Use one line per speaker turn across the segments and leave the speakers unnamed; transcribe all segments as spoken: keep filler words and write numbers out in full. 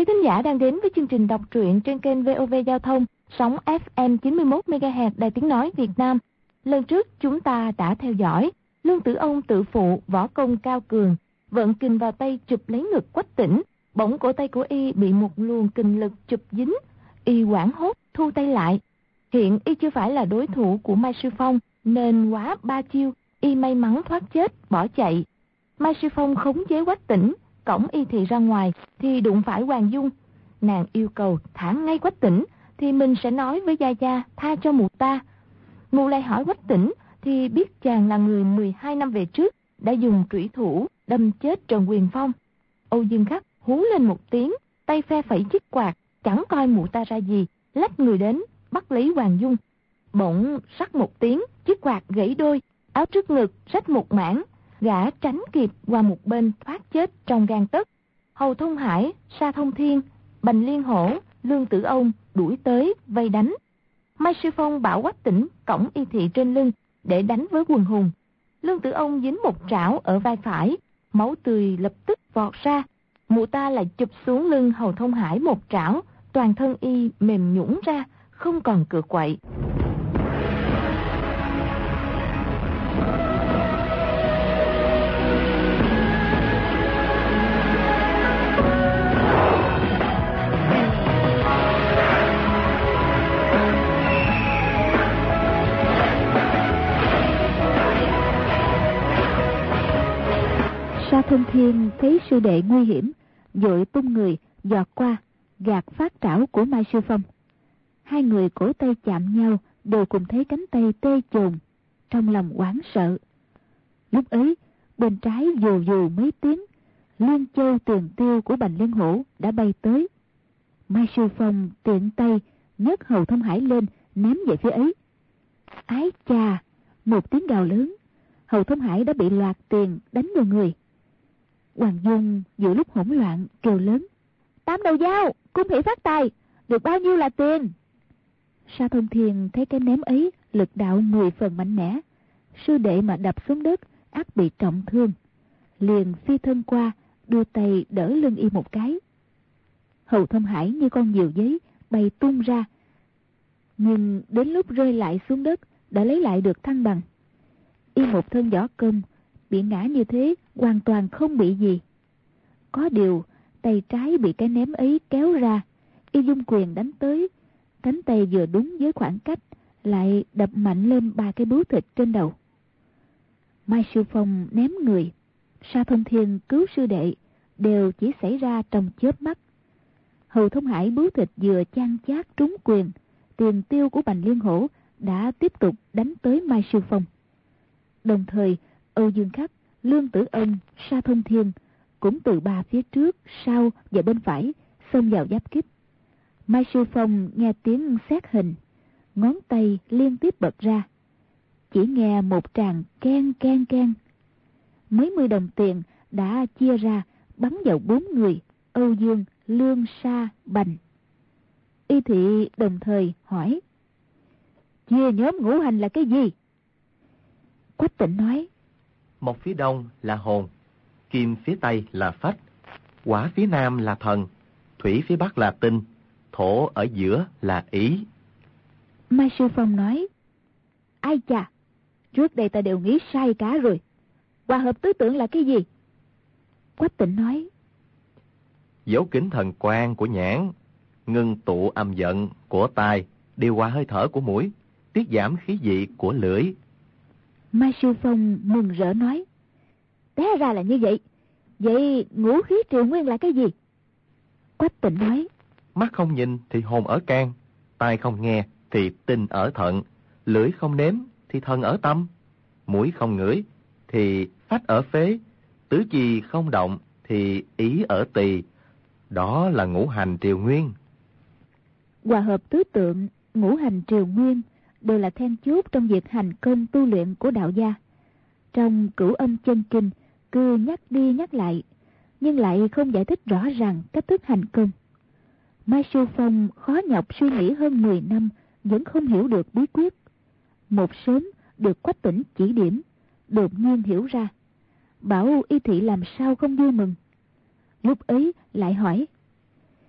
Quý thính giả đang đến với chương trình đọc truyện trên kênh vê o vê Giao thông, sóng ép em chín mươi mốt mê ga héc Đài Tiếng Nói Việt Nam. Lần trước chúng ta đã theo dõi Lương Tử Ông tự phụ võ công cao cường, vận kình vào tay chụp lấy ngực Quách Tĩnh, bỗng cổ tay của y bị một luồng kình lực chụp dính, y hoảng hốt thu tay lại. Hiện y chưa phải là đối thủ của Mai Sư Phong, nên quá ba chiêu y may mắn thoát chết bỏ chạy. Mai Sư Phong khống chế Quách Tĩnh, cõng y thị ra ngoài thì đụng phải Hoàng Dung. Nàng yêu cầu thả ngay Quách Tĩnh thì mình sẽ nói với Gia Gia tha cho mụ ta. Mụ lại hỏi Quách Tĩnh thì biết chàng là người mười hai năm về trước đã dùng trủy thủ đâm chết Trần Quyền Phong. Âu Dương Khắc hú lên một tiếng, tay phe phẩy chiếc quạt, chẳng coi mụ ta ra gì, lách người đến bắt lấy Hoàng Dung. Bỗng sắc một tiếng, chiếc quạt gãy đôi, áo trước ngực rách một mảng, gã tránh kịp qua một bên thoát chết trong gang tấc. Hầu Thông Hải, Sa Thông Thiên, Bành Liên Hổ, Lương Tử Ông đuổi tới vây đánh. Mai Sư Phong bảo Quách Tĩnh cõng y thị trên lưng để đánh với quần hùng. Lương Tử Ông dính một trảo ở vai phải, máu tươi lập tức vọt ra. Mụ ta lại chụp xuống lưng Hầu Thông Hải một trảo, toàn thân y mềm nhũn ra, không còn cựa quậy.
Sa Thông Thiên thấy sư đệ nguy hiểm, vội tung người giọt qua, gạt phát trảo của Mai Sư Phong. Hai người cổ tay chạm nhau, đều cùng thấy cánh tay tê chồn, trong lòng hoảng sợ. Lúc ấy, bên trái vù vù mấy tiếng, Liên Châu Tiền Tiêu của Bành Liên Hổ đã bay tới. Mai Sư Phong tiện tay nhấc Hầu Thông Hải lên, ném về phía ấy. Ái chà, một tiếng gào lớn, Hầu Thông Hải đã bị loạt tiền đánh vào người. Hoàng Dung giữa lúc hỗn loạn kêu lớn: Tam đầu dao, cung hỷ phát tài, được bao nhiêu là tiền? Sa Thông Thiên thấy cái ném ấy lực đạo mười phần mạnh mẽ, sư đệ mà đập xuống đất ắt bị trọng thương, liền phi thân qua đưa tay đỡ lưng y một cái. Hầu Thông Hải như con diều giấy bay tung ra, nhưng đến lúc rơi lại xuống đất đã lấy lại được thăng bằng. Y một thân võ công, bị ngã như thế hoàn toàn không bị gì. Có điều tay trái bị cái ném ấy kéo ra, y dung quyền đánh tới, cánh tay vừa đúng với khoảng cách lại đập mạnh lên ba cái bướu thịt trên đầu. Mai Sư Phong ném người, Sa Thông Thiên cứu sư đệ đều chỉ xảy ra trong chớp mắt. Hầu Thông Hải bướu thịt vừa chan chát trúng quyền, Tiền Tiêu của Bành Liên Hổ đã tiếp tục đánh tới Mai Sư Phong. Đồng thời Âu Dương Khắc, Lương Tử Ông, Sa Thông Thiên cũng từ ba phía trước, sau và bên phải xông vào giáp kích. Mai Sư Phong nghe tiếng xét hình, ngón tay liên tiếp bật ra, chỉ nghe một tràng ken ken ken. Mấy mươi đồng tiền đã chia ra bắn vào bốn người: Âu Dương, Lương, Sa, Bành. Y thị đồng thời hỏi: Chia nhóm ngũ hành là cái gì? Quách Tĩnh nói:
Mộc phía đông là hồn, kim phía tây là phách, hỏa phía nam là thần, thủy phía bắc là tinh, thổ ở giữa là ý.
Mai Sư Phong nói: Ai chà, trước đây ta đều nghĩ sai cả rồi. Hòa hợp tứ tượng là cái gì? Quách Tĩnh nói:
Dấu kính thần quang của nhãn, ngưng tụ âm giận của tai, điều hòa hơi thở của mũi, tiết giảm khí vị của lưỡi.
Mai Sư Phong mừng rỡ nói: Té ra là như vậy. Vậy ngũ khí triều nguyên là cái gì? Quách Tĩnh nói:
Mắt không nhìn thì hồn ở can, tai không nghe thì tinh ở thận, lưỡi không nếm thì thần ở tâm, mũi không ngửi thì phách ở phế, tứ chi không động thì ý ở tỳ. Đó là ngũ hành triều nguyên.
Hòa hợp tứ tượng, ngũ hành triều nguyên đều là then chốt trong việc hành công tu luyện của đạo gia. Trong Cửu Âm Chân Kinh cứ nhắc đi nhắc lại, nhưng lại không giải thích rõ ràng cách thức hành công. Mai Sư Phong khó nhọc suy nghĩ hơn mười năm vẫn không hiểu được bí quyết. Một sớm được Quách Tĩnh chỉ điểm, đột nhiên hiểu ra, bảo y thị làm sao không vui mừng. Lúc ấy lại hỏi: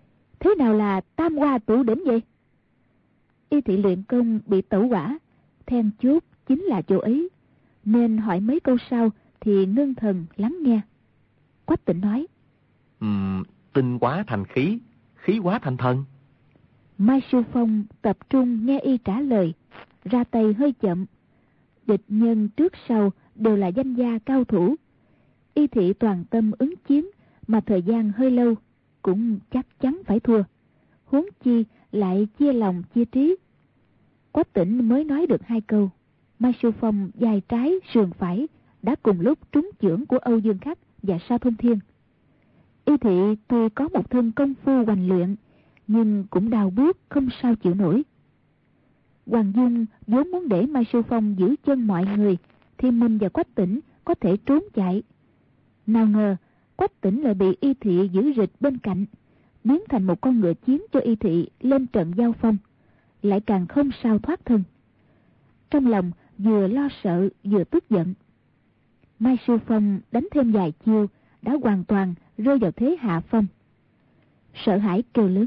thế nào là tam hoa tụ đỉnh vậy? Y thị luyện công bị tẩu hỏa, then chốt chính là chỗ ấy, nên hỏi mấy câu sau thì ngưng thần lắng nghe. Quách Tĩnh nói:
Ừm, tinh quá thành khí, khí quá thành thần.
Mai Sư Phong tập trung nghe y trả lời, ra tay hơi chậm. Địch nhân trước sau đều là danh gia cao thủ. Y thị toàn tâm ứng chiến, mà thời gian hơi lâu, cũng chắc chắn phải thua. Huống chi lại chia lòng chia trí. Quách Tĩnh mới nói được hai câu, Mai Sư Phong dài trái sườn phải đã cùng lúc trúng chưởng của Âu Dương Khắc và Sa Thông Thiên. Y thị tuy có một thân công phu hoành luyện, nhưng cũng đau buốt không sao chịu nổi. Hoàng Dung vốn muốn để Mai Sư Phong giữ chân mọi người, thì mình và Quách Tĩnh có thể trốn chạy. Nào ngờ Quách Tĩnh lại bị Y thị giữ rịch bên cạnh, biến thành một con ngựa chiến cho Y thị lên trận giao phong, lại càng không sao thoát thân. Trong lòng vừa lo sợ vừa tức giận. Mai Sư Phong đánh thêm vài chiêu đã hoàn toàn rơi vào thế hạ phong. Sợ hãi kêu lớn: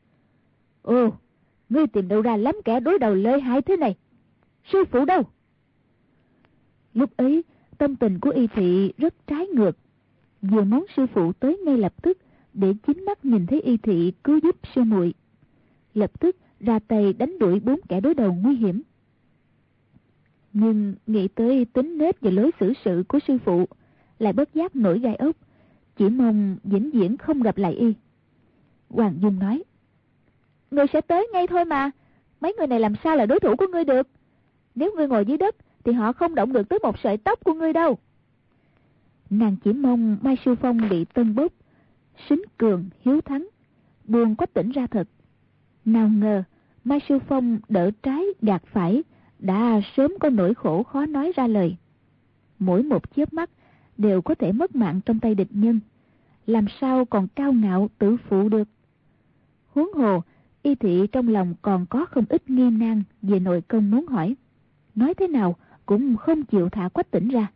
Ồ, ngươi tìm đâu ra lắm kẻ đối đầu lợi hại thế này? Sư phụ đâu? Lúc ấy tâm tình của Y thị rất trái ngược, vừa muốn sư phụ tới ngay lập tức để chính mắt nhìn thấy Y thị cứu giúp sư muội, lập tức ra tay đánh đuổi bốn kẻ đối đầu nguy hiểm. Nhưng nghĩ tới tính nết và lối xử sự của sư phụ, lại bất giác nổi gai ốc, chỉ mong vĩnh viễn không gặp lại y. Hoàng Dung nói: Ngươi sẽ tới ngay thôi mà, mấy người này làm sao là đối thủ của ngươi được? Nếu ngươi ngồi dưới đất thì họ không động được tới một sợi tóc của ngươi đâu. Nàng chỉ mong Mai Sư Phong bị tân bốc, sính cường hiếu thắng, buông Quách Tĩnh ra thật. Nào ngờ Mai Sư Phong đỡ trái gạt phải, đã sớm có nỗi khổ khó nói ra lời. Mỗi một chớp mắt đều có thể mất mạng trong tay địch nhân, làm sao còn cao ngạo tự phụ được. Huống hồ Y thị trong lòng còn có không ít nghi nan về nội công muốn hỏi, nói thế nào cũng không chịu thả Quách Tĩnh ra.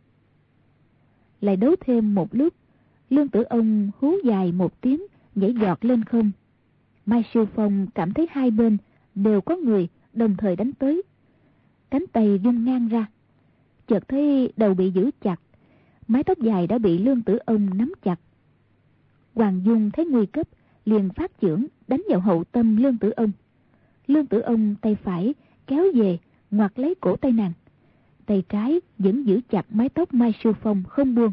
Lại đấu thêm một lúc, Lương Tử Ông hú dài một tiếng, nhảy giọt lên không. Mai Sư Phong cảm thấy hai bên đều có người đồng thời đánh tới, cánh tay vung ngang ra, chợt thấy đầu bị giữ chặt, mái tóc dài đã bị Lương Tử Ông nắm chặt. Hoàng Dung thấy nguy cấp, liền phát chưởng đánh vào hậu tâm Lương Tử Ông. Lương Tử Ông tay phải kéo về, ngoặt lấy cổ tay nàng, tay trái vẫn giữ chặt mái tóc Mai Sư Phong không buông.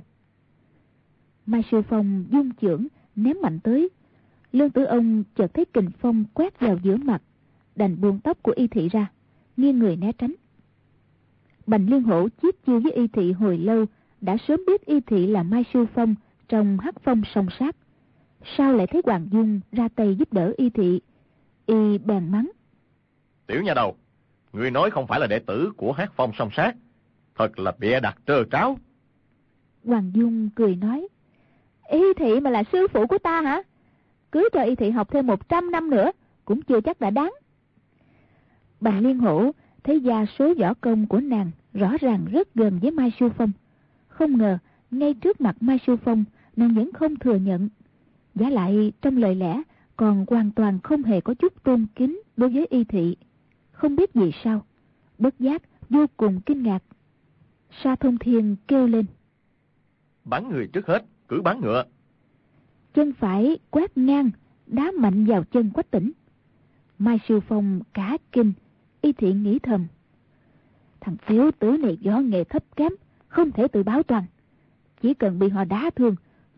Mai Sư Phong dung chưởng ném mạnh tới, Lương Tử Ông chợt thấy kình phong quét vào giữa mặt, đành buông tóc của Y thị ra, nghiêng người né tránh. Bành Liên Hổ chiết chiêu với Y thị hồi lâu, đã sớm biết Y thị là Mai Sư Phong trong hắc phong song sát, sao lại thấy Hoàng Dung ra tay giúp đỡ Y thị? Y bèn mắng:
Tiểu nha đầu, ngươi nói không phải là đệ tử của hắc phong song sát, thật là bịa đặt trơ tráo.
Hoàng Dung cười nói: Y thị mà là sư phụ của ta hả? Cứ cho Y thị học thêm một trăm năm nữa cũng chưa chắc đã đáng. Bành Liên Hổ thấy gia số võ công của nàng rõ ràng rất gần với Mai Sư Phong, không ngờ ngay trước mặt Mai Sư Phong nàng vẫn không thừa nhận, giả lại trong lời lẽ còn hoàn toàn không hề có chút tôn kính đối với Y thị. Không biết vì sao, bất giác vô cùng kinh ngạc. Sa Thông Thiên kêu lên:
Bắn người trước hết, cứ bắn ngựa.
Chân phải quét ngang, đá mạnh vào chân Quách Tĩnh. Mai Sư Phong cả kinh. Y thị nghĩ thầm: thằng tiểu tử này võ nghệ thấp kém, không thể tự báo toàn. Chỉ cần bị họ đá thương,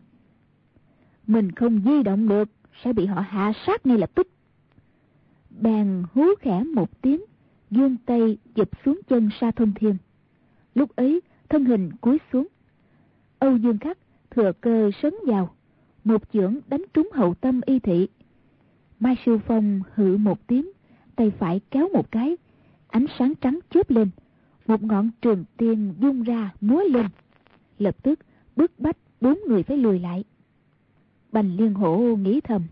mình không di động được, sẽ bị họ hạ sát ngay lập tức. Bèn hú khẽ một tiếng, giương tay giật xuống chân Sa Thông Thiên. Lúc ấy thân hình cúi xuống, Âu Dương Khắc thừa cơ sấn vào, một chưởng đánh trúng hậu tâm Y thị. Mai Sư Phong hự một tiếng, tay phải kéo một cái, ánh sáng trắng chớp lên, một ngọn trường tiên vung ra múa lên, lập tức bức bách bốn người phải lùi lại. Bành Liên Hổ nghĩ thầm: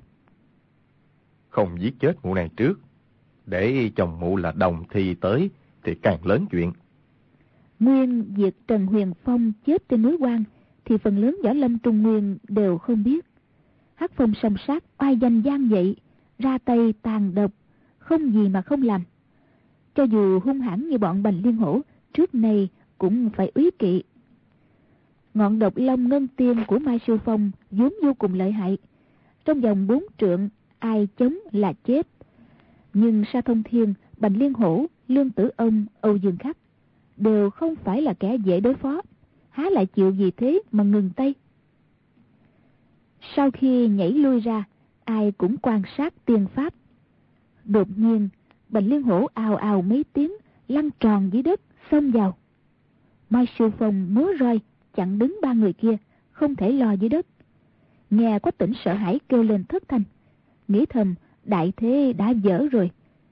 Không giết chết mụ này trước, để chồng mụ là đồng thì tới thì càng lớn chuyện.
Nguyên việc Trần Huyền Phong chết trên núi Quan thì phần lớn võ lâm Trung Nguyên đều không biết. Hắc phong song sát oai danh gian vậy, ra tay tàn độc, không gì mà không làm. Cho dù hung hãn như bọn Bành Liên Hổ, trước nay cũng phải úy kỵ. Ngọn độc long ngân tiên của Mai Sư Phong vốn vô cùng lợi hại. Trong vòng bốn trượng, ai chống là chết. Nhưng Sa Thông Thiên, Bành Liên Hổ, Lương Tử Ông, Âu Dương Khắc đều không phải là kẻ dễ đối phó, há lại chịu gì thế mà ngừng tay. Sau khi nhảy lui ra, ai cũng quan sát tiên pháp. Đột nhiên, Bành Liên Hổ ào ào mấy tiếng, lăn tròn dưới đất, xông vào. Mai Sư Phong múa roi chặn đứng ba người kia, không thể lò dưới đất. Nghe Quách Tĩnh sợ hãi kêu lên thất thanh, nghĩ thầm đại thế đã dở rồi.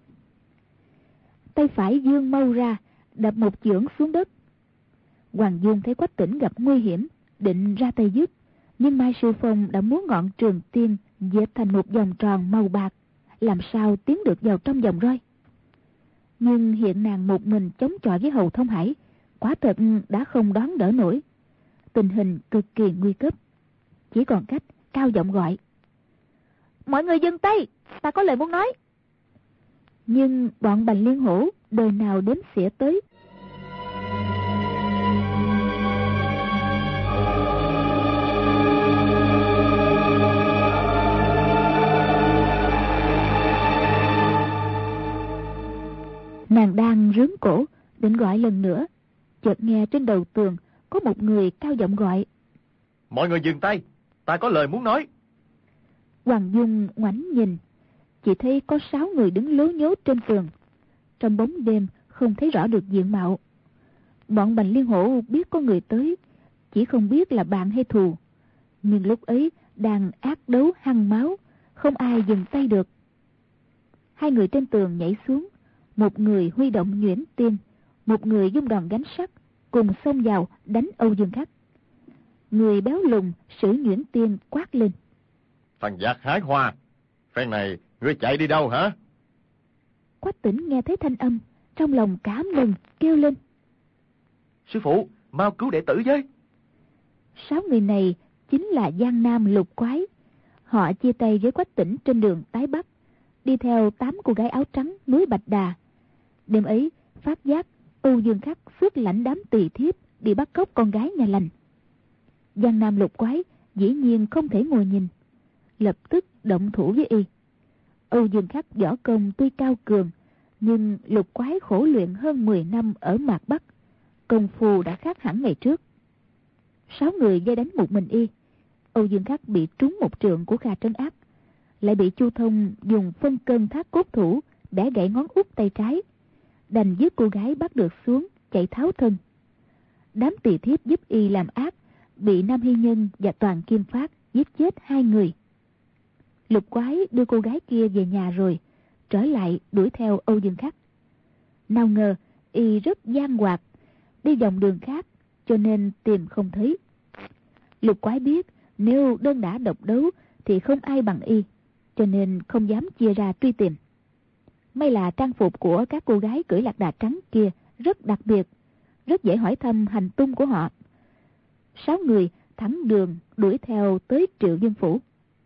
Tay phải giương mâu ra, đập một chưởng xuống đất. Hoàng Dung thấy Quách Tĩnh gặp nguy hiểm, định ra tay giúp, nhưng Mai Sư Phong đã múa ngọn trường tiên dệt thành một vòng tròn màu bạc, làm sao tiến được vào trong vòng roi. Nhưng hiện nàng một mình chống chọi với Hầu Thông Hải, quả thật đã không đón đỡ nổi. Tình hình cực kỳ nguy cấp, chỉ còn cách cao giọng gọi: mọi người dừng tay, ta có lời muốn nói. Nhưng bọn Bành Liên Hổ đời nào đếm xỉa tới. Nàng đang rướn cổ định gọi lần nữa, chợt nghe trên đầu tường có một người cao giọng gọi:
mọi người dừng tay, ta có lời muốn nói.
Hoàng Dung ngoảnh nhìn, chỉ thấy có sáu người đứng lố nhố trên tường. Trong bóng đêm không thấy rõ được diện mạo. Bọn Bành Liên Hổ biết có người tới, chỉ không biết là bạn hay thù. Nhưng lúc ấy đang ác đấu hăng máu, không ai dừng tay được. Hai người trên tường nhảy xuống, một người huy động nhuyễn tiên, một người dung đòn gánh sắt, cùng xông vào đánh Âu Dương Khắc. Người béo lùn sử nhuyễn tiên quát lên:
thằng giặc hái hoa, phen này ngươi chạy đi đâu hả?
Quách Tĩnh nghe thấy thanh âm, trong lòng cảm mừng, kêu lên:
sư phụ, mau cứu đệ tử với.
Sáu người này chính là Giang Nam Lục Quái. Họ chia tay với Quách Tĩnh trên đường tái Bắc, đi theo tám cô gái áo trắng núi Bạch Đà. Đêm ấy phát giác Âu Dương Khắc xuất lãnh đám tỳ thiếp đi bắt cóc con gái nhà lành. Giang Nam Lục Quái dĩ nhiên không thể ngồi nhìn, lập tức động thủ với y. Âu Dương Khắc võ công tuy cao cường, nhưng Lục Quái khổ luyện hơn mười năm ở Mạc Bắc, công phu đã khác hẳn ngày trước. Sáu người dây đánh một mình y. Âu Dương Khắc bị trúng một trượng của Kha Trấn Áp, lại bị Chu Thông dùng phân cân thác cốt thủ bẻ gãy ngón út tay trái, đành giúp cô gái bắt được xuống chạy tháo thân. Đám tỳ thiếp giúp y làm ác, bị Nam Hy Nhân và Toàn Kim Phát giết chết hai người. Lục Quái đưa cô gái kia về nhà rồi trở lại đuổi theo Âu Dương Khắc. Nào ngờ y rất gian hoạt, đi vòng đường khác cho nên tìm không thấy. Lục Quái biết nếu đơn đả độc đấu thì không ai bằng y, cho nên không dám chia ra truy tìm. May là trang phục của các cô gái cưỡi lạc đà trắng kia rất đặc biệt, rất dễ hỏi thăm hành tung của họ. Sáu người thẳng đường đuổi theo tới Triệu Dương Phủ.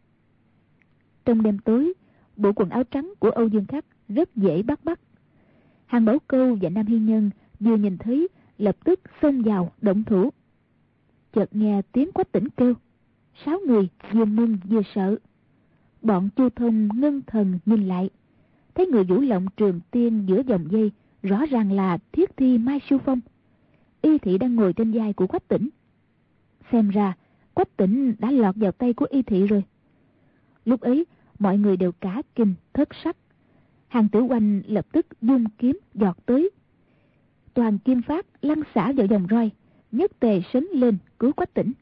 Trong đêm tối, bộ quần áo trắng của Âu Dương Khắc rất dễ bắt bắt. Hàng Bảo Câu và Nam Hy Nhân vừa nhìn thấy lập tức xông vào động thủ. Chợt nghe tiếng Quách Tĩnh kêu, sáu người vừa mừng vừa sợ. Bọn Chu Thông ngưng thần nhìn lại, thấy người vũ lộng trường tiên giữa dòng dây rõ ràng là Thiết Thi Mai Sư Phong. Y thị đang ngồi trên vai của Quách Tĩnh. Xem ra Quách Tĩnh đã lọt vào tay của Y thị rồi. Lúc ấy mọi người đều cả kinh thất sắc. Hàng Tử Oanh lập tức dung kiếm giọt tới. Toàn Kim Phát lăn xả vào vòng roi, nhất tề sấn lên cứu Quách Tĩnh.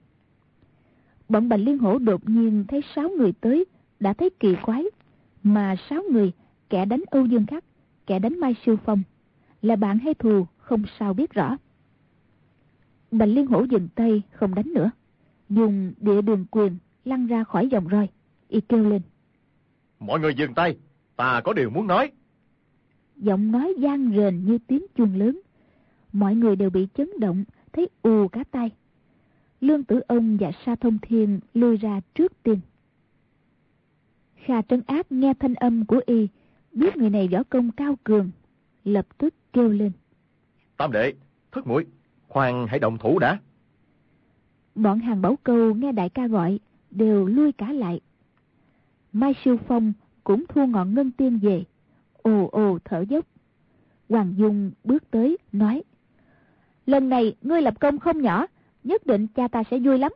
Bọn Bành Liên Hổ đột nhiên thấy sáu người tới, đã thấy kỳ quái, mà sáu người, kẻ đánh Âu Dương Khắc, kẻ đánh Mai Sư Phong, là bạn hay thù không sao biết rõ. Bành Liên Hổ dừng tay không đánh nữa, dùng địa đường quyền lăn ra khỏi vòng roi. Y kêu lên:
mọi người dừng tay, ta có điều muốn nói.
Giọng nói vang rền như tiếng chuông lớn. Mọi người đều bị chấn động, thấy ù cả tai. Lương Tử Ông và Sa Thông Thiên lui ra trước tiên. Kha Trấn Ác nghe thanh âm của y, biết người này võ công cao cường, lập tức kêu lên:
Tam đệ, Thất muội, khoan hãy động thủ đã.
Bọn Hàng Bảo Câu nghe đại ca gọi, đều lui cả lại. Mai Siêu Phong cũng thu ngọn ngân tiên về, ồ ồ thở dốc. Hoàng Dung bước tới nói: Lần này ngươi lập công không nhỏ, nhất định cha ta sẽ vui lắm.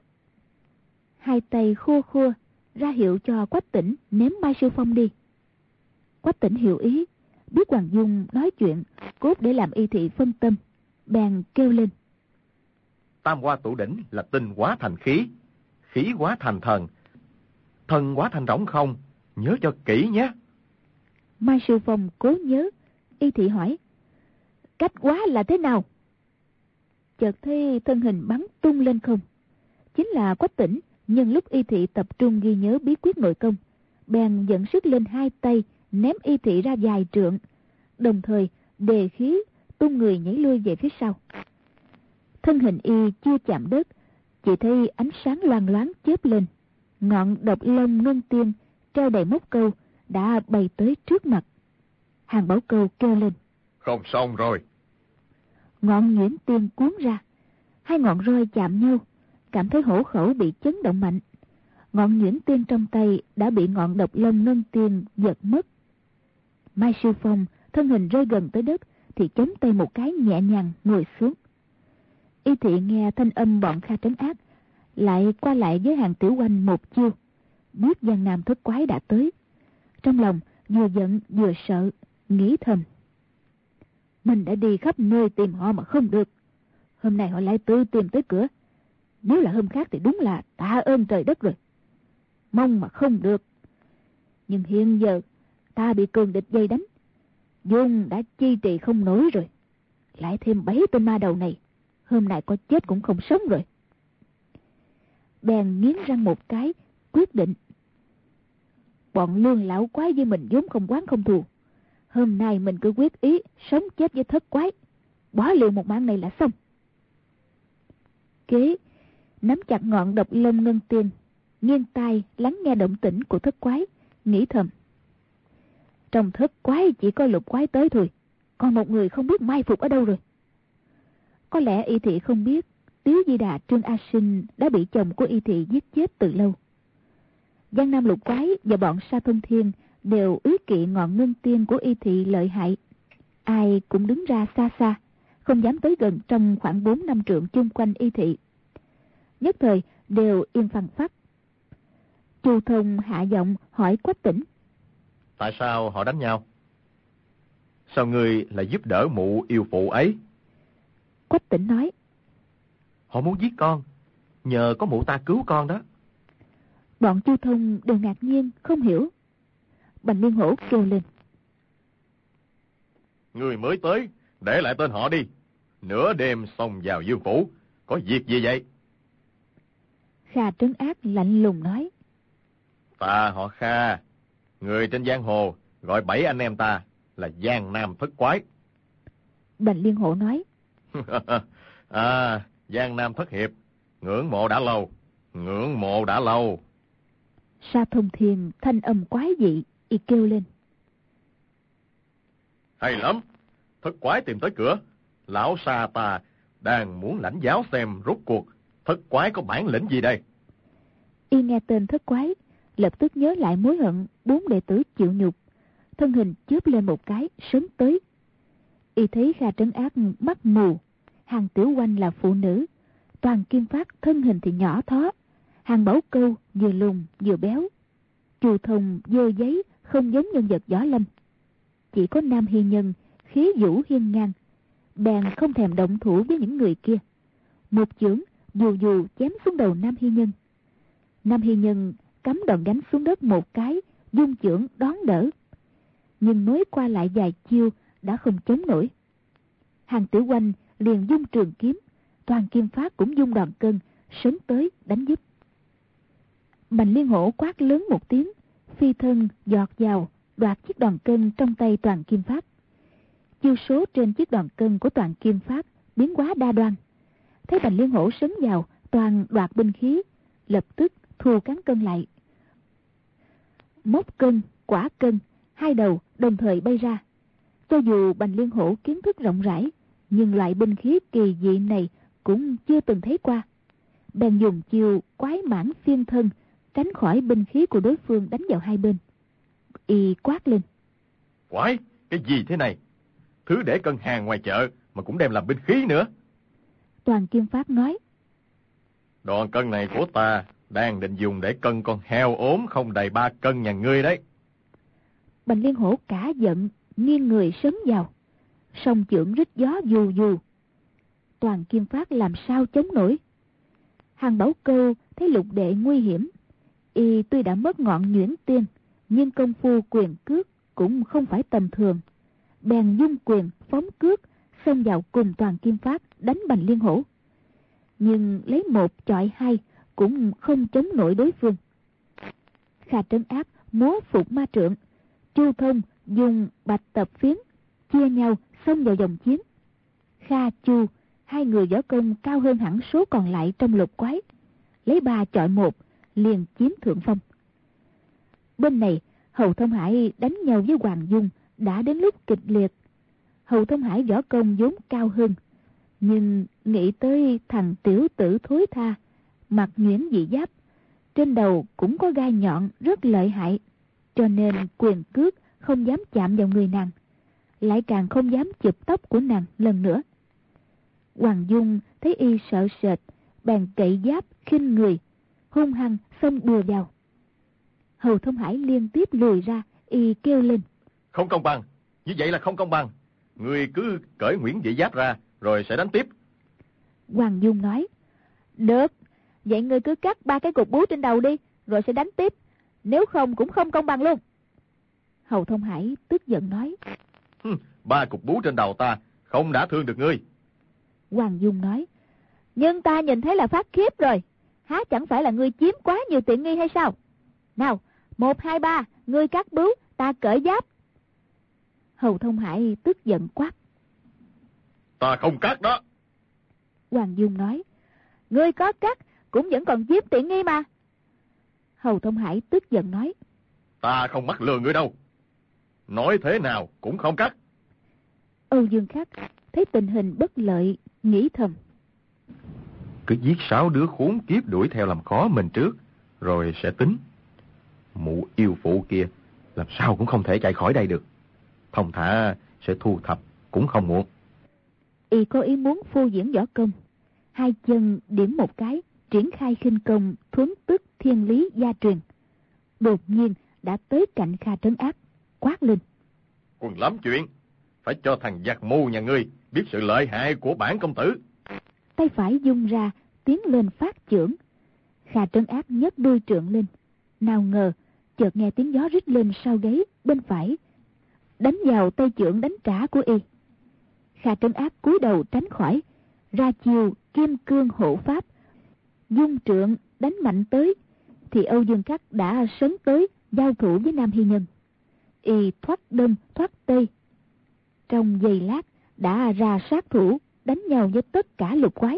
Hai tay khua khua ra hiệu cho Quách Tĩnh ném Mai Siêu Phong đi. Quách Tĩnh hiểu ý, biết Hoàng Dung nói chuyện cốt để làm Y Thị phân tâm, bèn kêu lên:
Tam hoa tụ đỉnh là tinh hóa thành khí, khí hóa thành thần, thần hóa thành rỗng không, nhớ cho kỹ nhé.
Mai Siêu Phong cố nhớ. Y Thị hỏi: Cách hóa là thế nào? Chợt thấy thân hình bắn tung lên không, chính là Quách Tĩnh nhân lúc Y Thị tập trung ghi nhớ bí quyết nội công, bèn dẫn sức lên hai tay ném Y Thị ra dài trượng, đồng thời đề khí tung người nhảy lui về phía sau. Thân hình y chưa chạm đất, chỉ thấy ánh sáng loang loáng chớp lên, ngọn độc lông ngân tiên treo đầy móc câu đã bay tới trước mặt. Hàng Bảo Câu kêu lên:
Không xong rồi.
Ngọn nhuyễn tiên cuốn ra, hai ngọn roi chạm nhau, cảm thấy hổ khẩu bị chấn động mạnh. Ngọn nhuyễn tiên trong tay đã bị ngọn độc lông ngân tiên giật mất. Mai Siêu Phong thân hình rơi gần tới đất thì chống tay một cái nhẹ nhàng ngồi xuống. Y Thị nghe thanh âm bọn Kha Trấn Ác, lại qua lại với Hàng Tiểu Oanh một chiêu, biết Giang Nam Thất Quái đã tới. Trong lòng vừa giận vừa sợ, nghĩ thầm: Mình đã đi khắp nơi tìm họ mà không được, hôm nay họ lại tự tìm tới cửa. Nếu là hôm khác thì đúng là tạ ơn trời đất rồi, mong mà không được. Nhưng hiện giờ ta bị cường địch vây đánh, vốn đã chi trì không nổi rồi, lại thêm bảy tên ma đầu này, hôm nay có chết cũng không sống rồi. Bèn nghiến răng một cái, quyết định: Bọn Lương lão quái với mình vốn không oán không thù, hôm nay mình cứ quyết ý sống chết với Thất Quái, bỏ liều một mạng này là xong. Kế nắm chặt ngọn độc lông ngân tiên, nghiêng tai lắng nghe động tĩnh của Thất Quái, nghĩ thầm: Trong Thất Quái chỉ có Lục Quái tới thôi, còn một người không biết mai phục ở đâu rồi. Có lẽ Y Thị không biết Tiếu Di Đà Trương A Sinh đã bị chồng của Y Thị giết chết từ lâu. Giang Nam Lục Quái và bọn Sa Thông Thiên đều ý kỵ ngọn ngân tiên của Y Thị lợi hại, ai cũng đứng ra xa xa, không dám tới gần trong khoảng bốn năm trượng chung quanh Y Thị. Nhất thời đều yên phăng phắc. Chu Thông hạ giọng hỏi Quách Tĩnh:
Tại sao họ đánh nhau? Sao ngươi lại giúp đỡ mụ yêu phụ ấy?
Quách Tĩnh nói:
Họ muốn giết con, nhờ có mụ ta cứu con đó.
Bọn Chu Thông đều ngạc nhiên không hiểu. Bành Liên Hổ kêu lên:
Người mới tới, để lại tên họ đi. Nửa đêm xông vào dương phủ, có việc gì vậy?
Kha Trấn Ác lạnh lùng nói:
Ta họ Kha, người trên giang hồ gọi bảy anh em ta là Giang Nam Thất Quái.
Bành Liên Hổ nói:
À, Giang Nam Thất Hiệp, ngưỡng mộ đã lâu, ngưỡng mộ đã lâu.
Sa Thông Thiên thanh âm quái dị, y kêu lên:
Hay lắm, Thất Quái tìm tới cửa. Lão Sa ta đang muốn lãnh giáo xem rốt cuộc Thất Quái có bản lĩnh gì đây.
Y nghe tên Thất Quái, lập tức nhớ lại mối hận bốn đệ tử chịu nhục, thân hình chớp lên một cái sớm tới. Y thấy Kha Trấn Ác mắt mù, Hàng Tiểu Oanh là phụ nữ, Toàn Kim Phát thân hình thì nhỏ thó, Hàng Bảo Câu vừa lùn vừa béo, Chu Thông dơ giấy không giống nhân vật võ lâm, chỉ có Nam Hy Nhân khí vũ hiên ngang, bèn không thèm động thủ với những người kia, một chưởng dù dù chém xuống đầu Nam Hy Nhân. Nam Hy Nhân cắm đòn gánh xuống đất một cái, dung chưởng đón đỡ, nhưng mới qua lại vài chiêu đã không chống nổi. Hàng Tiểu Oanh liền dung trường kiếm, Toàn Kim Phát cũng dung đòn cân sớm tới đánh giúp. Bành Liên Hổ quát lớn một tiếng, phi thân giọt vào đoạt chiếc đòn cân trong tay Toàn Kim Phát. Chiêu số trên chiếc đòn cân của Toàn Kim Phát biến hóa đa đoan. Thấy Bành Liên Hổ sấn vào toàn đoạt binh khí, lập tức thu cán cân lại. móc cân, quả cân, hai đầu đồng thời bay ra. Cho dù Bành Liên Hổ kiến thức rộng rãi, nhưng loại binh khí kỳ dị này cũng chưa từng thấy qua. Bèn dùng chiêu quái mãn phiên thân, tránh khỏi binh khí của đối phương đánh vào hai bên. Y quát lên:
Quái, cái gì thế này? Thứ để cân hàng ngoài chợ mà cũng đem làm binh khí nữa.
Toàn Kim Phát nói:
Đòn cân này của ta đang định dùng để cân con heo ốm không đầy ba cân nhà ngươi đấy.
Bành Liên Hổ cả giận, nghiêng người sấn vào, song chưởng rít gió dù dù. Toàn Kim Phát làm sao chống nổi. Hàn Bảo Câu thấy Lục đệ nguy hiểm, y tuy đã mất ngọn nhuyễn tiên, nhưng công phu quyền cước cũng không phải tầm thường. Bèn dung quyền phóng cước, xông vào cùng Toàn Kim Phát đánh Bành Liên Hổ. Nhưng lấy một chọi hai cũng không chống nổi đối phương. Kha Trấn Ác múa Phục Ma Trượng, Chu Thông dùng Bạch Tập Phiến, chia nhau xông vào vòng chiến. Kha, Chu, hai người võ công cao hơn hẳn số còn lại trong lục quái, lấy ba chọi một liền chiếm thượng phong. Bên này Hầu Thông Hải đánh nhau với Hoàng Dung đã đến lúc kịch liệt. Hầu Thông Hải võ công vốn cao hơn, nhưng nghĩ tới thằng tiểu tử thối tha, mặc nhuyễn dị giáp, trên đầu cũng có gai nhọn rất lợi hại, cho nên quyền cước không dám chạm vào người nàng, lại càng không dám chụp tóc của nàng lần nữa. Hoàng Dung thấy y sợ sệt, bèn cậy giáp khinh người, hung hăng xông bừa vào. Hầu Thông Hải liên tiếp lùi ra, y kêu lên:
Không công bằng, như vậy là không công bằng. Ngươi cứ cởi Nguyễn Dị Giáp ra rồi sẽ đánh tiếp.
Hoàng Dung nói: Được, vậy ngươi cứ cắt ba cái cục búa trên đầu đi, rồi sẽ đánh tiếp. Nếu không cũng không công bằng luôn. Hầu Thông Hải tức giận nói:
Ba cục búa trên đầu ta không đã thương được ngươi.
Hoàng Dung nói: Nhưng ta nhìn thấy là phát khiếp rồi, há chẳng phải là ngươi chiếm quá nhiều tiện nghi hay sao? Nào, một, hai, ba, ngươi cắt búa, ta cởi giáp. Hầu Thông Hải tức giận quát:
Ta không cắt đó.
Hoàng Dung nói: Ngươi có cắt cũng vẫn còn chiếm tiện nghi mà. Hầu Thông Hải tức giận nói:
Ta không mắc lừa ngươi đâu, nói thế nào cũng không cắt.
Âu Dương Khắc thấy tình hình bất lợi, nghĩ thầm:
Cứ giết sáu đứa khốn kiếp đuổi theo làm khó mình trước, rồi sẽ tính. Mụ yêu phụ kia làm sao cũng không thể chạy khỏi đây được. Thông thả sẽ thu thập cũng không muộn.
Y có ý muốn phô diễn võ công, hai chân điểm một cái, triển khai khinh công thuấn tức thiên lý gia truyền. Đột nhiên đã tới cạnh Kha Trấn Ác, quát lên:
Còn lắm chuyện, phải cho thằng giặc mù nhà ngươi biết sự lợi hại của bản công tử.
Tay phải dung ra, tiến lên phát chưởng. Kha Trấn Ác nhấc đuôi trượng lên, nào ngờ chợt nghe tiếng gió rít lên sau gáy bên phải, đánh vào tay chưởng đánh trả của y. Kha Trấn Ác cúi đầu tránh khỏi, ra chiều kim cương hộ pháp, dung trượng đánh mạnh tới, thì Âu Dương Khắc đã sấn tới giao thủ với Nam Hy Nhân. Y thoát đông thoát tây, trong giây lát đã ra sát thủ, đánh nhau với tất cả lục quái.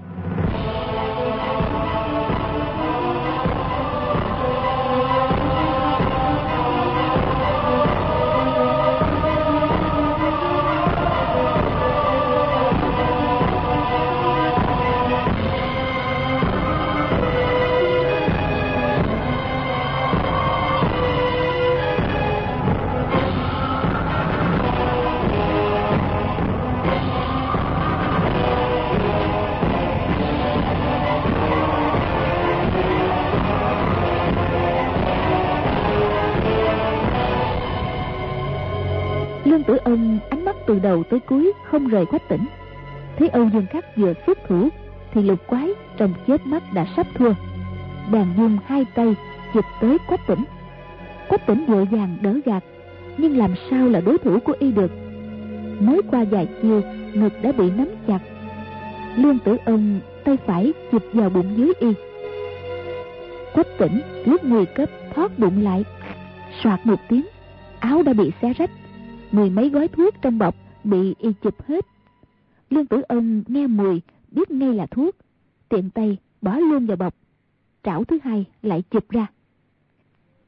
Lương Tử Ân ánh mắt từ đầu tới cuối không rời Quách Tĩnh. Thấy Âu Dương Khắc vừa xuất thủ thì lục quái trong chớp mắt đã sắp thua, bèn dùng hai tay chụp tới Quách Tĩnh. Quách Tĩnh vội vàng đỡ gạt, nhưng làm sao là đối thủ của y được. Mới qua vài chiêu, ngực đã bị nắm chặt. Lương Tử Ân tay phải chụp vào bụng dưới y. Quách Tĩnh lúc nguy cấp thoát bụng lại, soạt một tiếng, áo đã bị xé rách, mười mấy gói thuốc trong bọc bị y chụp hết. Lương Tử Ân nghe mùi biết ngay là thuốc, tiện tay bỏ luôn vào bọc. Trảo thứ hai lại chụp ra.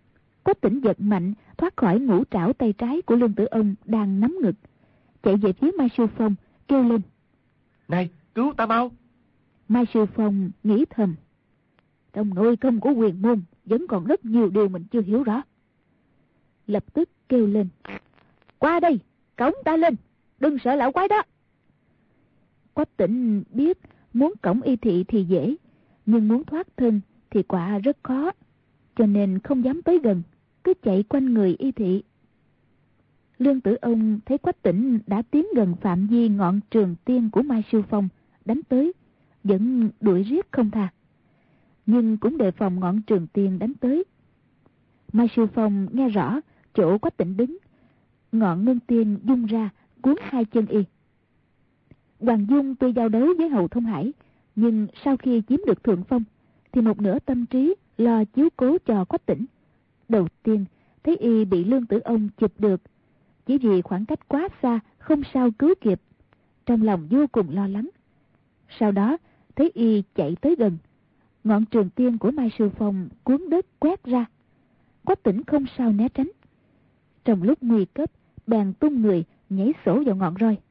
Quách Tĩnh giật mạnh thoát khỏi ngũ trảo tay trái của Lương Tử Ông đang nắm ngực, chạy về phía Mai Sư Phong kêu lên:
Này, cứu ta mau!
Mai Sư Phong nghĩ thầm, trong nội công của Huyền môn vẫn còn rất nhiều điều mình chưa hiểu rõ. Lập tức kêu lên: Qua đây, cõng ta lên, đừng sợ lão quái đó. Quách Tĩnh biết muốn cõng Y Thị thì dễ, nhưng muốn thoát thân thì quả rất khó, cho nên không dám tới gần, cứ chạy quanh người Y Thị. Lương Tử Ông thấy Quách Tĩnh đã tiến gần phạm vi ngọn trường tiên của Mai Sư Phong, đánh tới, vẫn đuổi riết không tha, nhưng cũng đề phòng ngọn trường tiên đánh tới. Mai Sư Phong nghe rõ chỗ Quách Tĩnh đứng, ngọn ngân tiên dung ra cuốn hai chân y. Hoàng Dung tuy giao đấu với Hầu Thông Hải, nhưng sau khi chiếm được thượng phong thì một nửa tâm trí lo chiếu cố cho Quách Tĩnh. Đầu tiên thấy y bị Lương Tử Ông chụp được, chỉ vì khoảng cách quá xa không sao cứu kịp, trong lòng vô cùng lo lắng. Sau đó thấy y chạy tới gần, ngọn trường tiên của Mai Sư Phong cuốn đất quét ra, Quách Tĩnh không sao né tránh. Trong lúc nguy cấp, bèn tung người nhảy sổ vào ngọn roi.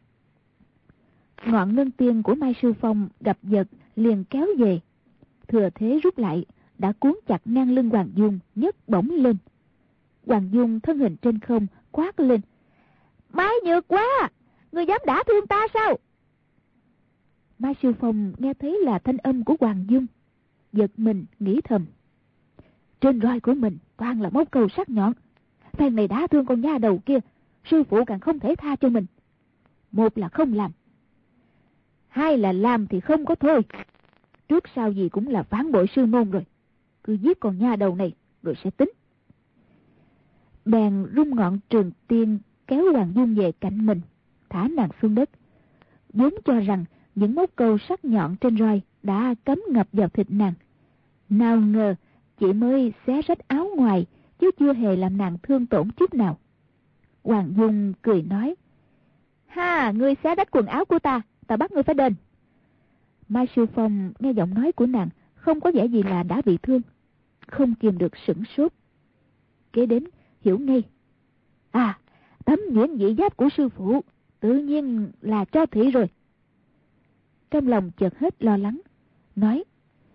Ngọn ngân tiên của Mai Sư Phong gặp giật liền kéo về, thừa thế rút lại, đã cuốn chặt ngang lưng Hoàng Dung, nhấc bổng lên. Hoàng Dung thân hình trên không quát lên: Mai nhược quá, người dám đả thương ta sao? Mai Sư Phong nghe thấy là thanh âm của Hoàng Dung, giật mình nghĩ thầm: trên roi của mình toàn là móc câu sắc nhọn, phen này đả thương con nha đầu kia, sư phụ càng không thể tha cho mình. Một là không làm, hai là làm thì không có thôi. Trước sau gì cũng là phản bội sư môn rồi, cứ giết con nha đầu này rồi sẽ tính. Bèn rung ngọn trường tiên kéo Hoàng Dung về cạnh mình, thả nàng xuống đất, vốn cho rằng những móc câu sắc nhọn trên roi đã cắm ngập vào thịt nàng. Nào ngờ chỉ mới xé rách áo ngoài, chứ chưa hề làm nàng thương tổn chút nào. Hoàng Dung cười nói: Ha, ngươi xé rách quần áo của ta, ta bắt ngươi phải đền. Mai Sư Phong nghe giọng nói của nàng không có vẻ gì là đã bị thương, không kìm được sửng sốt. Kế đến hiểu ngay: À, tấm nhuyễn dị giáp của sư phụ tự nhiên là cho thị rồi. Trong lòng chợt hết lo lắng, nói: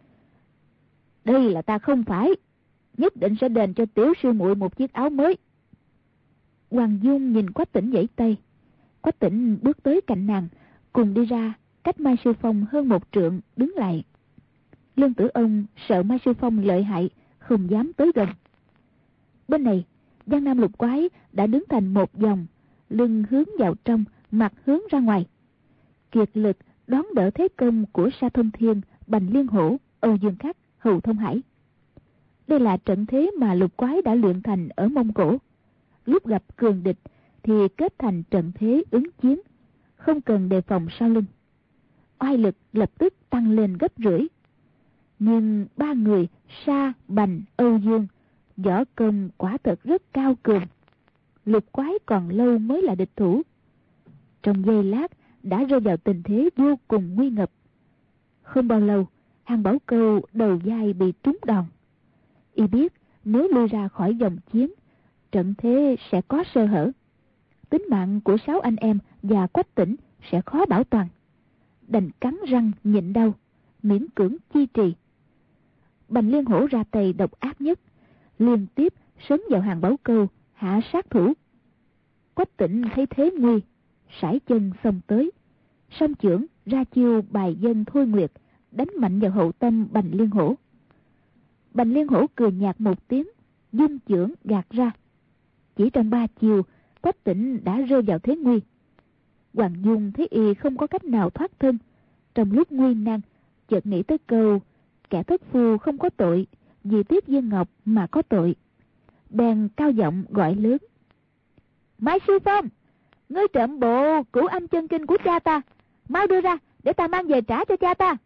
Đây là ta không phải, nhất định sẽ đền cho tiểu sư muội một chiếc áo mới. Hoàng Dung nhìn Quách Tĩnh vẫy tay. Quách Tĩnh bước tới cạnh nàng, cùng đi ra, cách Mai Sư Phong hơn một trượng, đứng lại. Lương Tử Ông sợ Mai Sư Phong lợi hại, không dám tới gần. Bên này, Giang Nam Lục Quái đã đứng thành một vòng, lưng hướng vào trong, mặt hướng ra ngoài, kiệt lực đón đỡ thế công của Sa Thông Thiên, Bành Liên Hổ, Âu Dương Khắc, Hầu Thông Hải. Đây là trận thế mà Lục Quái đã luyện thành ở Mông Cổ. Lúc gặp cường địch thì kết thành trận thế ứng chiến, không cần đề phòng sau lưng. Oai lực lập tức tăng lên gấp rưỡi. Nhưng ba người Sa, Bành, Âu Dương võ công quả thật rất cao cường. Lục Quái còn lâu mới là địch thủ. Trong giây lát đã rơi vào tình thế vô cùng nguy ngập. Không bao lâu, Hàn Bảo Câu đầu vai bị trúng đòn. Y biết nếu lui ra khỏi vòng chiến, trận thế sẽ có sơ hở, tính mạng của sáu anh em và Quách Tĩnh sẽ khó bảo toàn. Đành cắn răng nhịn đau, miễn cưỡng chi trì. Bành Liên Hổ ra tay độc ác nhất, liên tiếp sấn vào Hàn Bảo Câu hạ sát thủ. Quách Tĩnh thấy thế nguy, sải chân xông tới, song chưởng ra chiêu bài dân Thôi Nguyệt, đánh mạnh vào hậu tâm Bành Liên Hổ. Bành Liên Hổ cười nhạt một tiếng, dung chưởng gạt ra. Chỉ trong ba chiều, Quách Tĩnh đã rơi vào thế nguy. Hoàng Dung thấy y không có cách nào thoát thân, trong lúc nguy nan chợt nghĩ tới câu kẻ thất phu không có tội, vì tiếp viên ngọc mà có tội. Bèn cao giọng gọi lớn: Mai Sư Phong, ngươi trộm bộ Cửu Âm chân kinh của cha ta, mau đưa ra để ta mang về trả cho cha ta.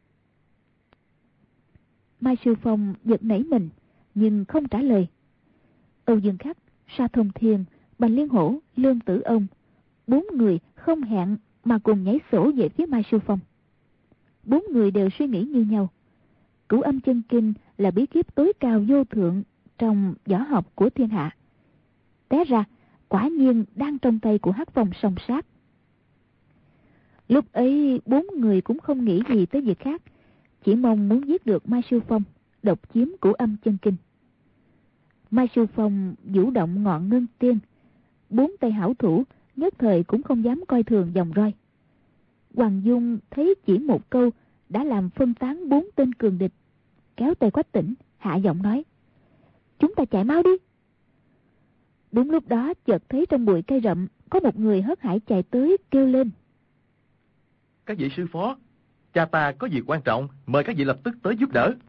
Mai Sư Phong giật nảy mình, nhưng không trả lời. Âu Dương Khắc, Sa Thông Thiên, Bành Liên Hổ, Lương Tử Ông, bốn người không hẹn mà cùng nhảy sổ về phía Mai Sư Phong. Bốn người đều suy nghĩ như nhau. Cửu Âm chân kinh là bí kíp tối cao vô thượng trong võ học của thiên hạ. Té ra, quả nhiên đang trong tay của Hắc Phong song sát. Lúc ấy bốn người cũng không nghĩ gì tới việc khác, chỉ mong muốn giết được Mai Sư Phong, độc chiếm Cửu Âm Chân Kinh. Mai Sư Phong vũ động ngọn ngân tiên, bốn tay hảo thủ nhất thời cũng không dám coi thường dòng roi. Hoàng Dung thấy chỉ một câu đã làm phân tán bốn tên cường địch, kéo tay Quách Tĩnh, hạ giọng nói: chúng ta chạy mau đi. Đúng lúc đó chợt thấy trong bụi cây rậm có một người hớt hải chạy tới kêu lên:
các vị sư phó, cha ta có việc quan trọng, mời các vị lập tức tới giúp đỡ.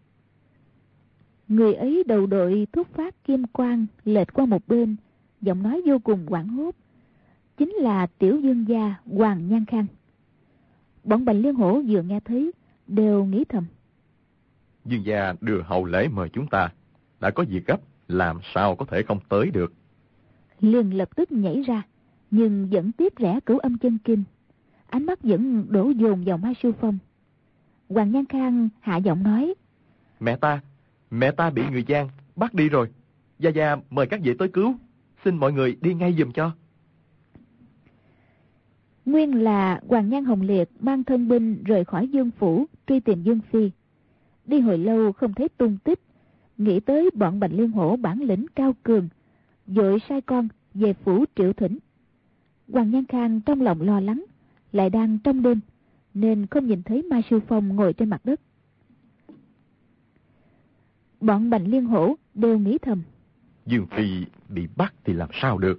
Người ấy đầu đội thúc phát kim quang lệch qua một bên, giọng nói vô cùng hoảng hốt, chính là tiểu dương gia Hoàng Nhan Khang. Bọn Bành Liên Hổ vừa nghe thấy đều nghĩ thầm:
Dương gia đưa hậu lễ mời chúng ta, đã có việc gấp, làm sao có thể không tới được.
Liền lập tức nhảy ra, nhưng vẫn tiếp rẽ Cửu Âm Chân Kinh, ánh mắt vẫn đổ dồn vào Mai Sư Phong. Hoàng Nhan Khang hạ giọng nói:
Mẹ ta, mẹ ta bị người gian bắt đi rồi. Gia Gia mời các vị tới cứu, xin mọi người đi ngay giùm cho.
Nguyên là Hoàng Nhan Hồng Liệt mang thân binh rời khỏi Dương Phủ truy tìm Dương Phi. Đi hồi lâu không thấy tung tích, nghĩ tới bọn Bành Liên Hổ bản lĩnh cao cường, vội sai con về phủ triệu thỉnh. Hoàng Nhan Khang trong lòng lo lắng, lại đang trong đêm nên không nhìn thấy Mai Sư Phong ngồi trên mặt đất. Bọn Bành Liên Hổ đều nghĩ thầm:
Dương Phi bị bắt thì làm sao được?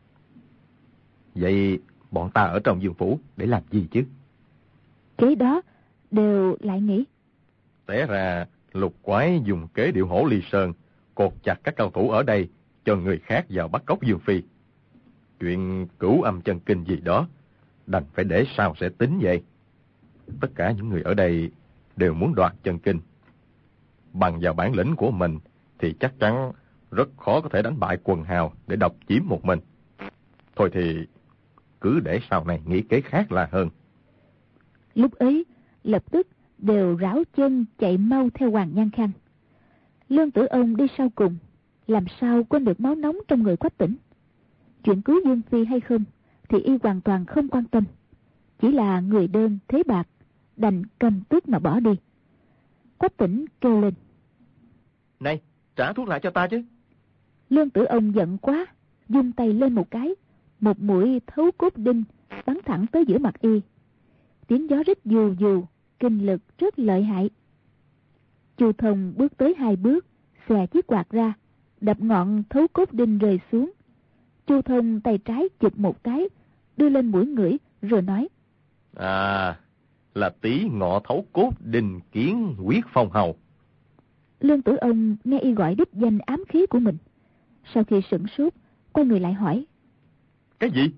Vậy bọn ta ở trong Dương Phủ để làm gì chứ?
Kế đó đều lại nghĩ:
Té ra Lục Quái dùng kế điệu hổ ly sơn, cột chặt các cao thủ ở đây, cho người khác vào bắt cóc Dương Phi. Chuyện Cửu Âm Chân Kinh gì đó, đành phải để sao sẽ tính vậy. Tất cả những người ở đây đều muốn đoạt chân kinh. Bằng vào bản lĩnh của mình thì chắc chắn rất khó có thể đánh bại quần hào để độc chiếm một mình. Thôi thì cứ để sau này nghĩ kế khác là hơn.
Lúc ấy lập tức đều ráo chân chạy mau theo Hoàng Nhan Khang. Lương Tử Ông đi sau cùng, làm sao quên được máu nóng trong người Quách Tĩnh. Chuyện cứu Dương Phi hay không thì y hoàn toàn không quan tâm, chỉ là người đơn thế bạc, đành cầm tước mà bỏ đi. Quách Tĩnh kêu lên:
Này, trả thuốc lại cho ta chứ.
Lương Tử Ông giận quá, vung tay lên một cái, một mũi thấu cốt đinh bắn thẳng tới giữa mặt y. Tiếng gió rít dù dù, kinh lực rất lợi hại. Chu Thông bước tới hai bước, xòe chiếc quạt ra, đập ngọn thấu cốt đinh rơi xuống. Chu Thông tay trái chụp một cái, đưa lên mũi ngửi, rồi nói:
À, là tí ngọ thấu cốt đinh kiến huyết phong hầu.
Lương Tử Ông nghe y gọi đích danh ám khí của mình, sau khi sửng sốt, quay người lại hỏi:
Cái gì?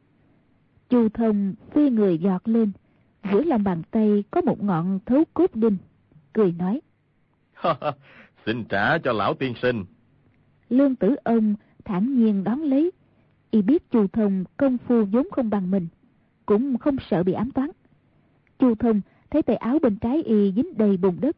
Chu Thông phi người giọt lên, giữa lòng bàn tay có một ngọn thấu cốt đinh, cười nói:
Xin trả cho lão tiên sinh.
Lương Tử Ông thản nhiên đón lấy. Y biết Chu Thông công phu vốn không bằng mình, cũng không sợ bị ám toán. Chu Thông thấy tay áo bên trái y dính đầy bùn đất,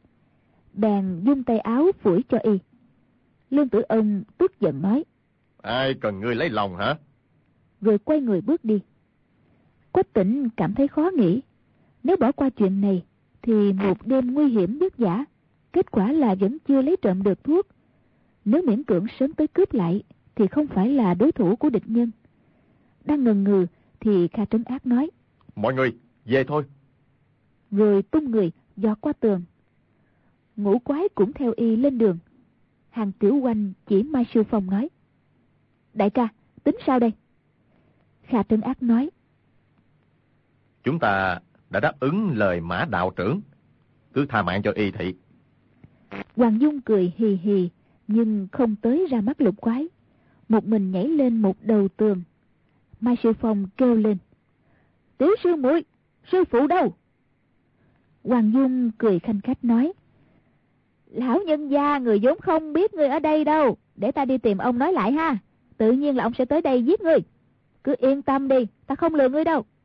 bèn dung tay áo phủi cho y. Lương Tử Ông tức giận nói:
Ai cần ngươi lấy lòng hả?
Rồi quay người bước đi. Quách Tĩnh cảm thấy khó nghĩ, nếu bỏ qua chuyện này thì một đêm nguy hiểm vất vả, kết quả là vẫn chưa lấy trộm được thuốc. Nếu miễn cưỡng sớm tới cướp lại thì không phải là đối thủ của địch nhân. Đang ngần ngừ thì Kha Trấn Ác nói:
Mọi người về thôi.
Rồi tung người giọt qua tường. Ngũ Quái cũng theo y lên đường. Hàng Tiểu Oanh chỉ Mai Sư Phong nói: Đại ca, tính sao đây? Kha Trấn Ác nói:
Chúng ta đã đáp ứng lời Mã đạo trưởng, cứ tha mạng cho y thị.
Hoàng Dung cười hì hì, nhưng không tới ra mắt Lục Quái, một mình nhảy lên một đầu tường. Mai Sư Phong kêu lên: Tiểu sư muội, sư phụ đâu? Hoàng Dung cười khanh khách nói: Lão nhân gia, người vốn không biết người ở đây đâu, để ta đi tìm ông nói lại ha. Tự nhiên là ông sẽ tới đây giết ngươi. Cứ yên tâm đi, ta không lừa ngươi đâu.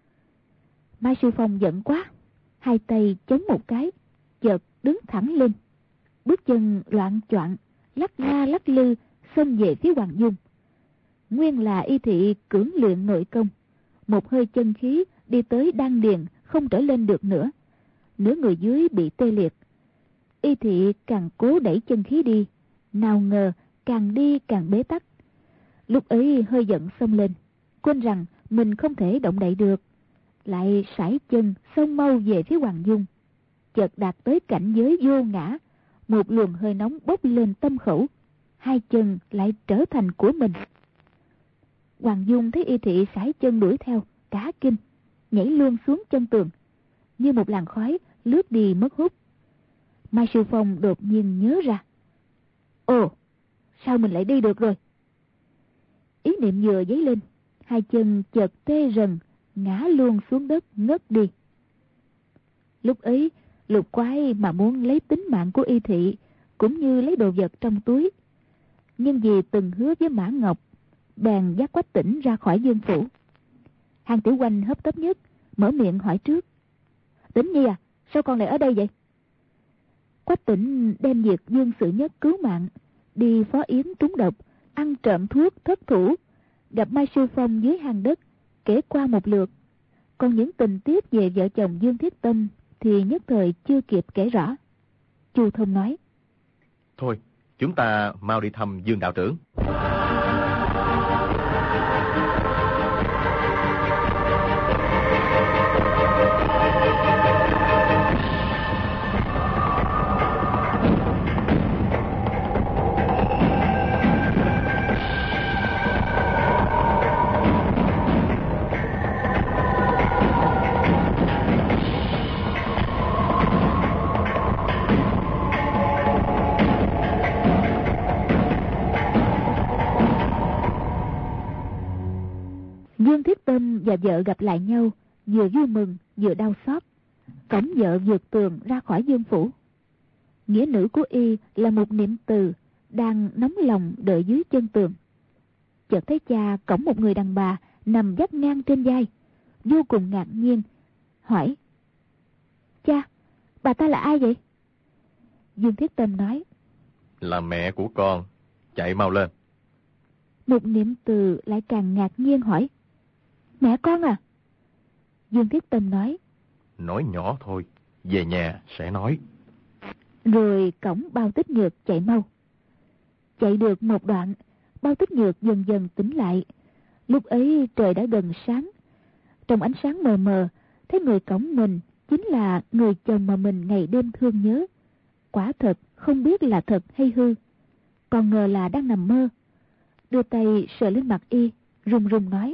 Mai Sư Phong giận quá, hai tay chống một cái, chợt đứng thẳng lên, bước chân loạn choạng, lắc la lắc lư xông về phía Hoàng Dung. Nguyên là Y Thị cưỡng luyện nội công, một hơi chân khí đi tới đan điền không trở lên được nữa, nửa người dưới bị tê liệt. Y Thị càng cố đẩy chân khí đi, nào ngờ càng đi càng bế tắc. Lúc ấy hơi giận xông lên, quên rằng mình không thể động đậy được, lại sải chân xông mau về phía Hoàng Dung. Chợt đạt tới cảnh giới vô ngã, một luồng hơi nóng bốc lên tâm khẩu, hai chân lại trở thành của mình. Hoàng Dung thấy Y Thị sải chân đuổi theo, cả kinh, nhảy luôn xuống chân tường, như một làn khói lướt đi mất hút. Mai Sư Phong đột nhiên nhớ ra, ồ, sao mình lại đi được rồi? Ý niệm vừa dấy lên, hai chân chợt tê rần, ngã luôn xuống đất ngất đi. Lúc ấy Lục Quái mà muốn lấy tính mạng của Y Thị, cũng như lấy đồ vật trong túi, nhưng vì từng hứa với Mã Ngọc, bèn dắt Quách Tĩnh ra khỏi Dương phủ. Hàng Tiểu Oanh hấp tấp nhất mở miệng hỏi trước, Tĩnh Nhi à, sao con lại ở đây vậy? Quách Tĩnh đem việc Dương Sự Nhất cứu mạng, đi phó yến trúng độc, ăn trộm thuốc thất thủ, gặp Mai Sư Phong dưới hang đất, kể qua một lượt. Còn những tình tiết về vợ chồng Dương Thiết Tâm thì nhất thời chưa kịp kể rõ. Chu Thông nói,
thôi, chúng ta mau đi thăm Dương đạo trưởng.
Dương Thiết Tâm và vợ gặp lại nhau, vừa vui mừng vừa đau xót. Cổng vợ vượt tường ra khỏi Dương phủ. Nghĩa nữ của y là một Niệm Từ đang nóng lòng đợi dưới chân tường. Chợt thấy cha cõng một người đàn bà nằm vắt ngang trên vai, vô cùng ngạc nhiên, hỏi, cha, bà ta là ai vậy? Dương Thiết Tâm nói,
là mẹ của con, chạy mau lên.
Một Niệm Từ lại càng ngạc nhiên hỏi, mẹ con à? Dương Thiết Tâm nói,
nói nhỏ thôi, về nhà sẽ nói.
Rồi cõng Bao Tích Nhược chạy mau. Chạy được một đoạn, Bao Tích Nhược dần dần tỉnh lại. Lúc ấy trời đã gần sáng. Trong ánh sáng mờ mờ, thấy người cõng mình chính là người chồng mà mình ngày đêm thương nhớ. Quả thật không biết là thật hay hư, còn ngờ là đang nằm mơ. Đưa tay sờ lên mặt y, run run nói,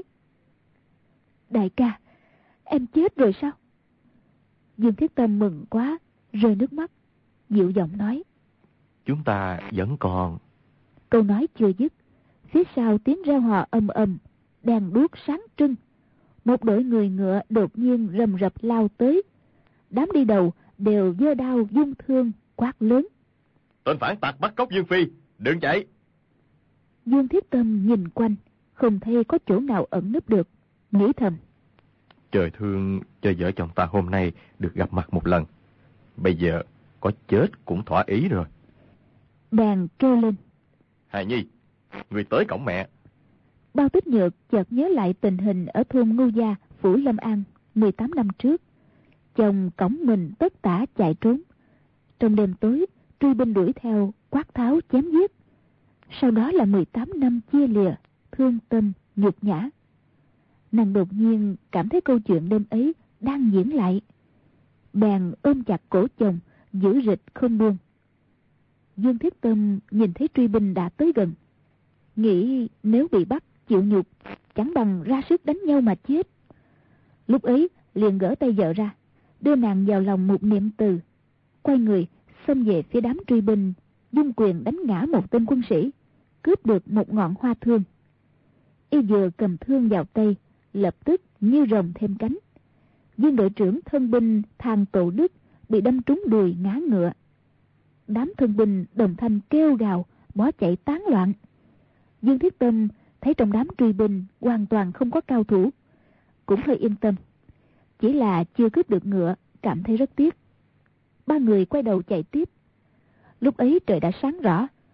đại ca, em chết rồi sao? Dương Thiết Tâm mừng quá, rơi nước mắt, dịu giọng nói,
chúng ta vẫn còn.
Câu nói chưa dứt, phía sau tiếng reo hò ầm ầm, đèn đuốc sáng trưng. Một đội người ngựa đột nhiên rầm rập lao tới. Đám đi đầu đều giơ đao dung thương, quát lớn,
tên phản tặc bắt cóc Dương Phi, đừng chạy.
Dương Thiết Tâm nhìn quanh, không thấy có chỗ nào ẩn núp được, nghĩ thầm,
trời thương cho vợ chồng ta hôm nay được gặp mặt một lần, bây giờ có chết cũng thỏa ý rồi.
Bèn kêu lên,
Hài Nhi, người tới cổng mẹ.
Bao Tích Nhược chợt nhớ lại tình hình ở thôn Ngưu Gia, phủ Lâm An mười tám năm trước. Chồng cõng mình tất tả chạy trốn. Trong đêm tối, truy binh đuổi theo, quát tháo chém giết. Sau đó là mười tám năm chia lìa, thương tâm, nhục nhã. Nàng đột nhiên cảm thấy câu chuyện đêm ấy đang diễn lại. Bèn ôm chặt cổ chồng, giữ rịch không buông. Dương Thiết Tâm nhìn thấy truy binh đã tới gần, nghĩ nếu bị bắt chịu nhục, chẳng bằng ra sức đánh nhau mà chết. Lúc ấy liền gỡ tay vợ ra, đưa nàng vào lòng một Niệm Từ, quay người xông về phía đám truy binh, dung quyền đánh ngã một tên quân sĩ, cướp được một ngọn hoa thương. Y vừa cầm thương vào tay, lập tức như rồng thêm cánh. Viên đội trưởng thân binh Thang Tổ Đức bị đâm trúng đùi ngã ngựa. Đám thân binh đồng thanh kêu gào, bỏ chạy tán loạn. Dương Thiết Tâm thấy trong đám truy binh hoàn toàn không có cao thủ, cũng hơi yên tâm, chỉ là chưa cướp được ngựa, cảm thấy rất tiếc. Ba người quay đầu chạy tiếp. Lúc ấy trời đã sáng rõ,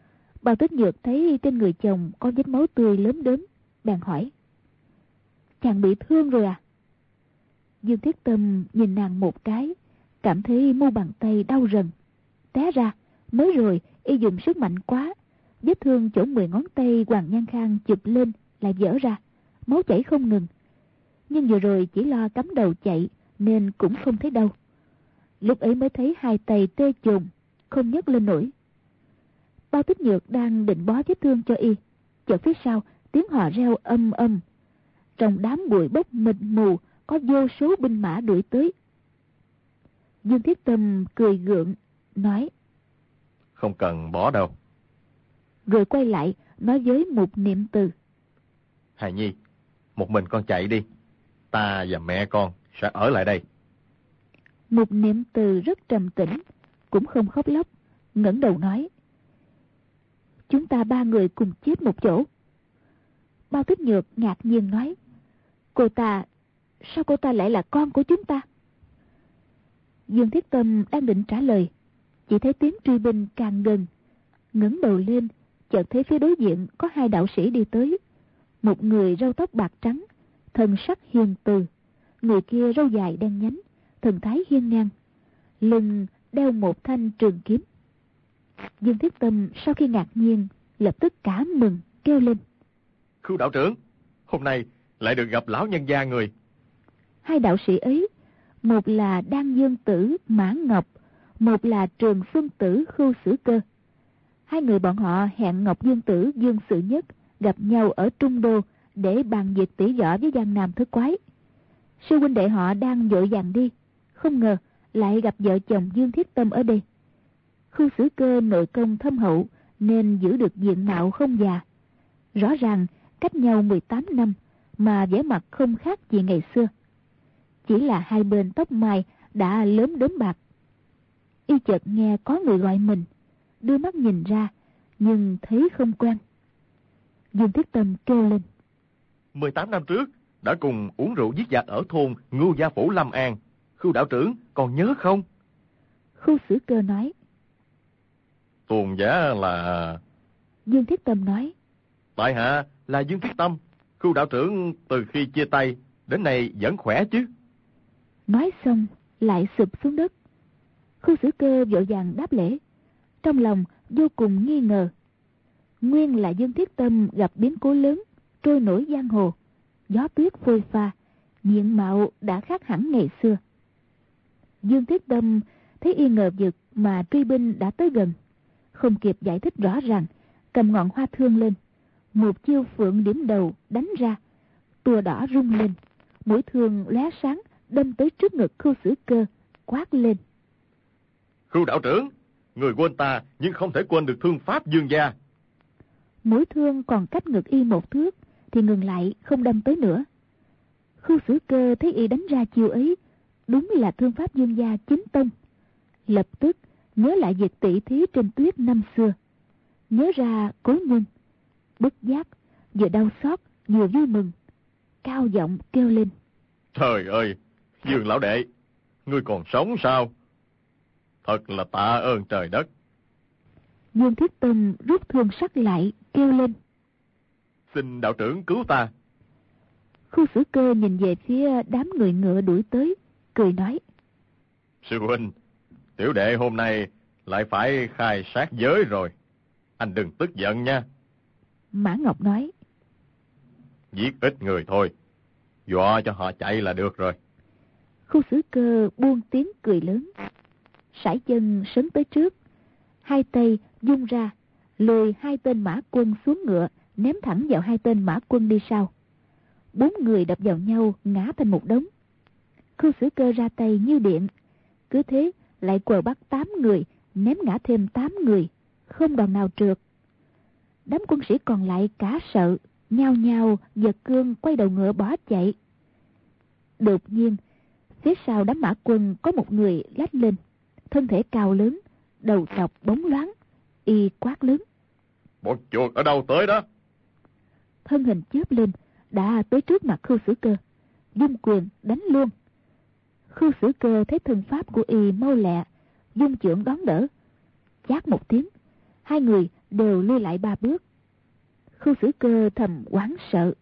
Bao Tích Nhược thấy trên người chồng có vết máu tươi lớn đớm, bèn hỏi: chàng bị thương rồi à? Dương Thiết Tâm nhìn nàng một cái, cảm thấy mu bàn tay đau rần. Té ra mới rồi y dùng sức mạnh quá, vết thương chỗ mười ngón tay Hoàng Nhan Khang chụp lên lại vỡ ra, máu chảy không ngừng. Nhưng vừa rồi chỉ lo cắm đầu chạy nên cũng không thấy đau. Lúc ấy mới thấy hai tay tê chồn, không nhấc lên nổi. Bao Tích Nhược đang định bó vết thương cho y, chợt phía sau tiếng hò reo âm âm. Trong đám bụi bốc mịt mù có vô số binh mã đuổi tới. Dương Thiết Tâm cười gượng nói:
không cần bó đâu.
Rồi quay lại nói với Mục Niệm Từ:
Hài Nhi, một mình con chạy đi, ta và mẹ con sẽ ở lại đây.
Mục Niệm Từ rất trầm tĩnh, cũng không khóc lóc, ngẩng đầu nói: chúng ta ba người cùng chết một chỗ. Bao Tích Nhược ngạc nhiên nói: cô ta, sao cô ta lại là con của chúng ta? Dương Thiết Tâm đang định trả lời, chỉ thấy tiếng truy binh càng gần. Ngẩng đầu lên, chợt thấy phía đối diện có hai đạo sĩ đi tới. Một người râu tóc bạc trắng, thần sắc hiền từ; người kia râu dài đen nhánh, thần thái hiên ngang, lưng đeo một thanh trường kiếm. Dương Thiết Tâm sau khi ngạc nhiên, lập tức cảm mừng kêu lên:
Khưu đạo trưởng, hôm nay lại được gặp lão nhân gia người.
Hai đạo sĩ ấy, một là Đan Dương Tử Mã Ngọc, một là Trường Xuân Tử Khưu Sử Cơ. Hai người bọn họ hẹn Ngọc Dương Tử Dương Sự Nhất gặp nhau ở Trung Đô để bàn việc tỉ võ với Giang Nam Thất Quái. Sư huynh đệ họ đang vội vàng đi, không ngờ lại gặp vợ chồng Dương Thiết Tâm ở đây. Khưu Sử Cơ nội công thâm hậu nên giữ được diện mạo không già. Rõ ràng cách nhau mười tám năm mà vẻ mặt không khác gì ngày xưa. Chỉ là hai bên tóc mai đã lớn đốm bạc. Y chợt nghe có người gọi mình, đưa mắt nhìn ra, nhưng thấy không quen. Dương Thiết Tâm kêu lên:
mười tám năm trước đã cùng uống rượu giết giặc ở thôn Ngưu Gia Phủ Lâm An, Khưu đạo trưởng còn nhớ không?
Khưu Sử Cơ nói:
Tuần giả là...
Dương Thiết Tâm nói:
tại hạ là Dương Thiết Tâm. Khưu đạo trưởng từ khi chia tay đến nay vẫn khỏe chứ?
Nói xong lại sụp xuống đất. Khưu Sử Cơ vội vàng đáp lễ, trong lòng vô cùng nghi ngờ. Nguyên là Dương Thiết Tâm gặp biến cố lớn, trôi nổi giang hồ, gió tuyết phôi pha, diện mạo đã khác hẳn ngày xưa. Dương Thiết Tâm thấy y ngờ vực mà truy binh đã tới gần, không kịp giải thích rõ ràng, cầm ngọn hoa thương lên, một chiêu phượng điểm đầu đánh ra, tua đỏ rung lên, mũi thương lóe sáng đâm tới trước ngực Khưu Sử Cơ, quát lên:
Khưu đạo trưởng, người quên ta nhưng không thể quên được thương pháp Dương gia.
Mũi thương còn cách ngực y một thước thì ngừng lại, không đâm tới nữa. Khưu Sử Cơ thấy y đánh ra chiêu ấy đúng là thương pháp Dương gia chính tông, lập tức nhớ lại việc tỷ thí trên tuyết năm xưa, nhớ ra cố nhân, bất giác vừa đau xót vừa vui mừng, cao giọng kêu lên:
Trời ơi, Dương lão đệ, ngươi còn sống sao? Thật là tạ ơn trời đất.
Dương Thiết Tâm rút thương sắc lại, kêu lên:
Xin đạo trưởng cứu ta.
Khưu Sử Cơ nhìn về phía đám người ngựa đuổi tới, cười nói:
Sư huynh, tiểu đệ hôm nay lại phải khai sát giới rồi, anh đừng tức giận nha.
Mã Ngọc nói:
Giết ít người thôi, dọa cho họ chạy là được rồi.
Khưu Sử Cơ buông tiếng cười lớn, sải chân sấn tới trước, hai tay vung ra, lùi hai tên mã quân xuống ngựa, ném thẳng vào hai tên mã quân đi sau. Bốn người đập vào nhau, ngã thành một đống. Khưu Sử Cơ ra tay như điện, cứ thế lại quờ bắt tám người, ném ngã thêm tám người, không đòn nào trượt. Đám quân sĩ còn lại cả sợ, nhao nhao giật cương quay đầu ngựa bỏ chạy. Đột nhiên, phía sau đám mã quân có một người lách lên, thân thể cao lớn, đầu trọc bóng loáng, y quát lớn:
Bọn chuột ở đâu tới đó?
Thân hình chớp lên, đã tới trước mặt Khưu Sử Cơ, dung quyền đánh luôn. Khưu Sử Cơ thấy thân pháp của y mau lẹ, dung chưởng đón đỡ, chát một tiếng, hai người đều lui lại ba bước. Khưu Xử Cơ thầm hoảng sợ.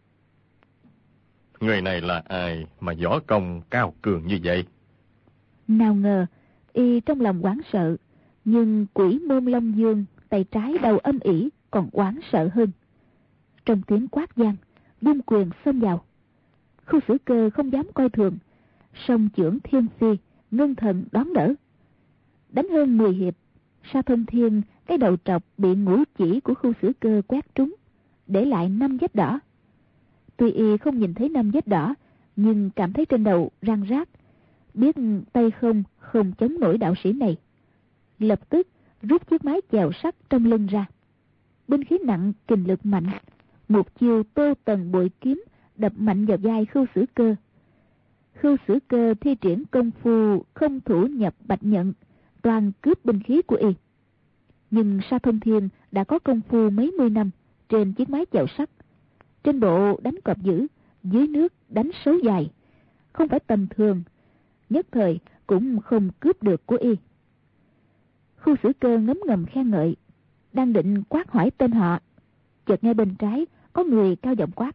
Người này là ai mà võ công cao cường như vậy?
Nào ngờ, y trong lòng hoảng sợ, nhưng Quỷ Môn Long Dương tay trái đầu âm ỉ còn hoảng sợ hơn. Trong tiếng quát vang, vung quyền xông vào. Khưu Xử Cơ không dám coi thường, song chưởng thiên phi, ngưng thần đón đỡ. Đánh hơn mười hiệp, Sa Thông Thiên cái đầu trọc bị ngũ chỉ của Khưu Xử Cơ quét trúng, để lại năm vết đỏ. Tuy y không nhìn thấy năm vết đỏ, nhưng cảm thấy trên đầu răng rác, biết tay không không chống nổi đạo sĩ này. Lập tức rút chiếc mái chèo sắt trong lưng ra. Binh khí nặng, kình lực mạnh, một chiêu Tô Tần bội kiếm đập mạnh vào vai Khưu Xử Cơ. Khưu Xử Cơ thi triển công phu không thủ nhập bạch nhận, toàn cướp binh khí của y. Nhưng Sa Thông Thiên đã có công phu mấy mươi năm trên chiếc mái chèo sắt, trên bộ đánh cọp dữ, dưới nước đánh sấu dài, không phải tầm thường, nhất thời cũng không cướp được của y. Khưu Xử Cơ ngấm ngầm khen ngợi, đang định quát hỏi tên họ, chợt nghe bên trái có người cao giọng quát: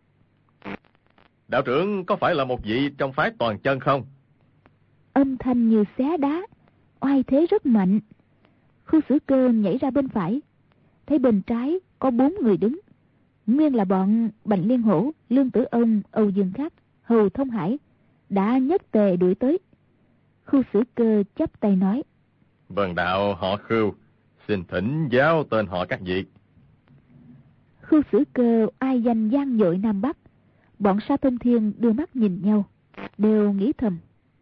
Đạo trưởng có phải là một vị trong phái Toàn Chân không?
Âm thanh như xé đá, oai thế rất mạnh. Khưu Xử Cơ nhảy ra bên phải, thấy bên trái có bốn người đứng, nguyên là bọn Bành Liên Hổ, Lương Tử Ông, Âu Dương Khắc, Hầu Thông Hải đã nhất tề đuổi tới. Khưu Xử Cơ chắp tay nói:
Vân đạo họ Khưu, xin thỉnh giáo tên họ các vị.
Khưu Xử Cơ ai danh gian dội Nam Bắc. Bọn Sa Thông Thiên đưa mắt nhìn nhau, đều nghĩ thầm: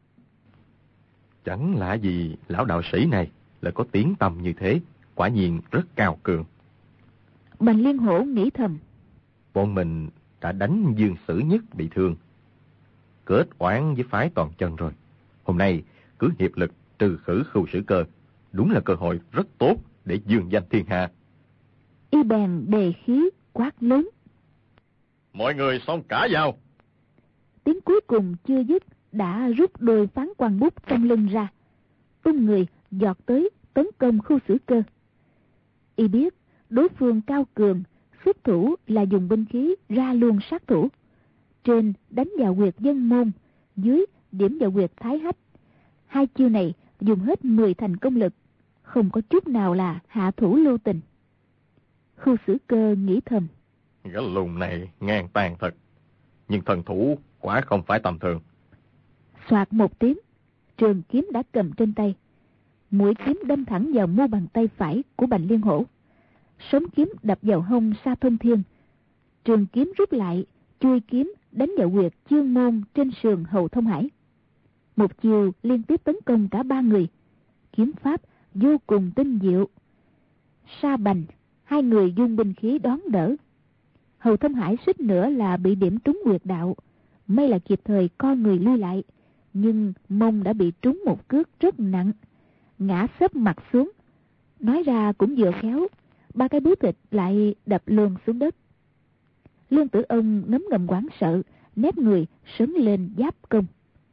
Chẳng lạ gì lão đạo sĩ này lại có tiếng tăm như thế, quả nhiên rất cao cường.
Bành Liên Hổ nghĩ thầm:
Bọn mình đã đánh Dương Sử Nhất bị thương, kết oán với phái Toàn Chân rồi. Hôm nay cứ hiệp lực trừ khử Khưu Xử Cơ, đúng là cơ hội rất tốt để dương danh thiên hạ.
Y bèn đề khí quát lớn:
Mọi người xông cả vào!
Tiếng cuối cùng chưa dứt đã rút đôi phán quan bút trong lưng ra, tung người giọt tới tấn công Khưu Xử Cơ. Y biết đối phương cao cường, xuất thủ là dùng binh khí ra luôn sát thủ. Trên đánh vào huyệt Dân Môn, dưới điểm vào huyệt Thái Hách. Hai chiêu này dùng hết mười thành công lực, không có chút nào là hạ thủ lưu tình. Khưu Xử Cơ nghĩ thầm:
Gã lùn này ngang tàn thật, nhưng thần thủ quả không phải tầm thường.
Soạt một tiếng, trường kiếm đã cầm trên tay, mũi kiếm đâm thẳng vào mu bàn tay phải của Bành Liên Hổ. Sống kiếm đập vào hông Sa Thông Thiên, trường kiếm rút lại, chui kiếm đánh vào huyệt Chương Môn trên sườn Hầu Thông Hải. Một chiều liên tiếp tấn công cả ba người, kiếm pháp vô cùng tinh diệu. Sa Bành hai người dung binh khí đón đỡ. Hầu Thông Hải suýt nữa là bị điểm trúng huyệt đạo, may là kịp thời co người lui lại, nhưng mông đã bị trúng một cước rất nặng, ngã xấp mặt xuống. Nói ra cũng vừa khéo, ba cái búa thịt lại đập luôn xuống đất. Lương Tử Ông ngấm ngầm hoảng sợ, nép người sấn lên giáp công.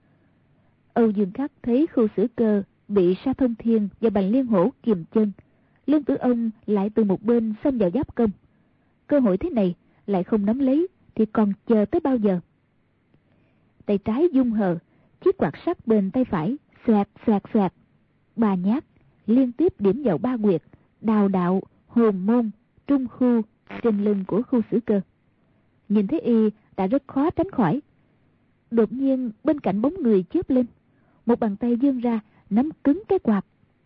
Âu Dương Khắc thấy Khưu Xử Cơ bị Sa Thông Thiên và Bành Liên Hổ kiềm chân, Lương Tử Ông lại từ một bên xông vào giáp công. Cơ hội thế này lại không nắm lấy thì còn chờ tới bao giờ? Tay trái dung hờ, chiếc quạt sắt bên tay phải xoẹt xoẹt xoẹt, ba nhát liên tiếp điểm vào ba huyệt Đào Đạo, Hồn Môn, Trung Khu trên lưng của Khưu Xử Cơ. Nhìn thấy y đã rất khó tránh khỏi. Đột nhiên bên cạnh bóng người chớp lên, một bàn tay vươn ra nắm cứng cái quạt.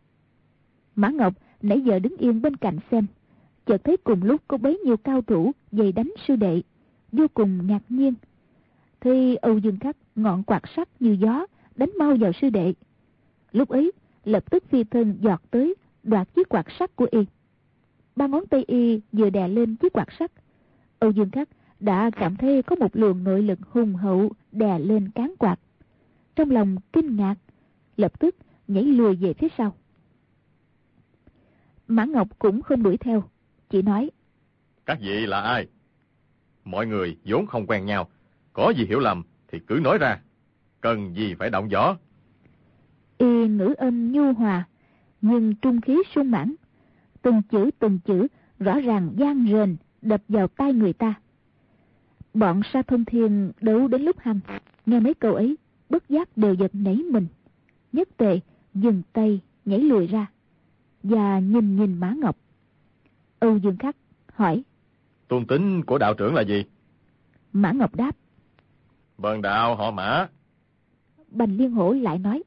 Mã Ngọc nãy giờ đứng yên bên cạnh xem, chợt thấy cùng lúc có bấy nhiêu cao thủ dày đánh sư đệ, vô cùng ngạc nhiên. Thì Âu Dương Khắc ngọn quạt sắt như gió đánh mau vào sư đệ. Lúc ấy lập tức phi thân giọt tới đoạt chiếc quạt sắt của y. Ba ngón tay y vừa đè lên chiếc quạt sắt, Âu Dương Khắc đã cảm thấy có một luồng nội lực hùng hậu đè lên cán quạt. Trong lòng kinh ngạc, lập tức nhảy lùi về phía sau. Mã Ngọc cũng không đuổi theo, chỉ nói:
Các vị là ai? Mọi người vốn không quen nhau, có gì hiểu lầm thì cứ nói ra, cần gì phải động võ.
Y ngữ âm nhu hòa, nhưng trung khí sung mãn, từng chữ từng chữ rõ ràng vang rền đập vào tai người ta. Bọn Sa Thông Thiên đấu đến lúc hăng, nghe mấy câu ấy bất giác đều giật nảy mình, nhất tề dừng tay nhảy lùi ra và nhìn nhìn Mã Ngọc. Âu Dương Khắc hỏi:
Tôn tính của đạo trưởng là gì?
Mã Ngọc đáp:
Bần đạo họ Mã.
Bành Liên Hổ lại nói: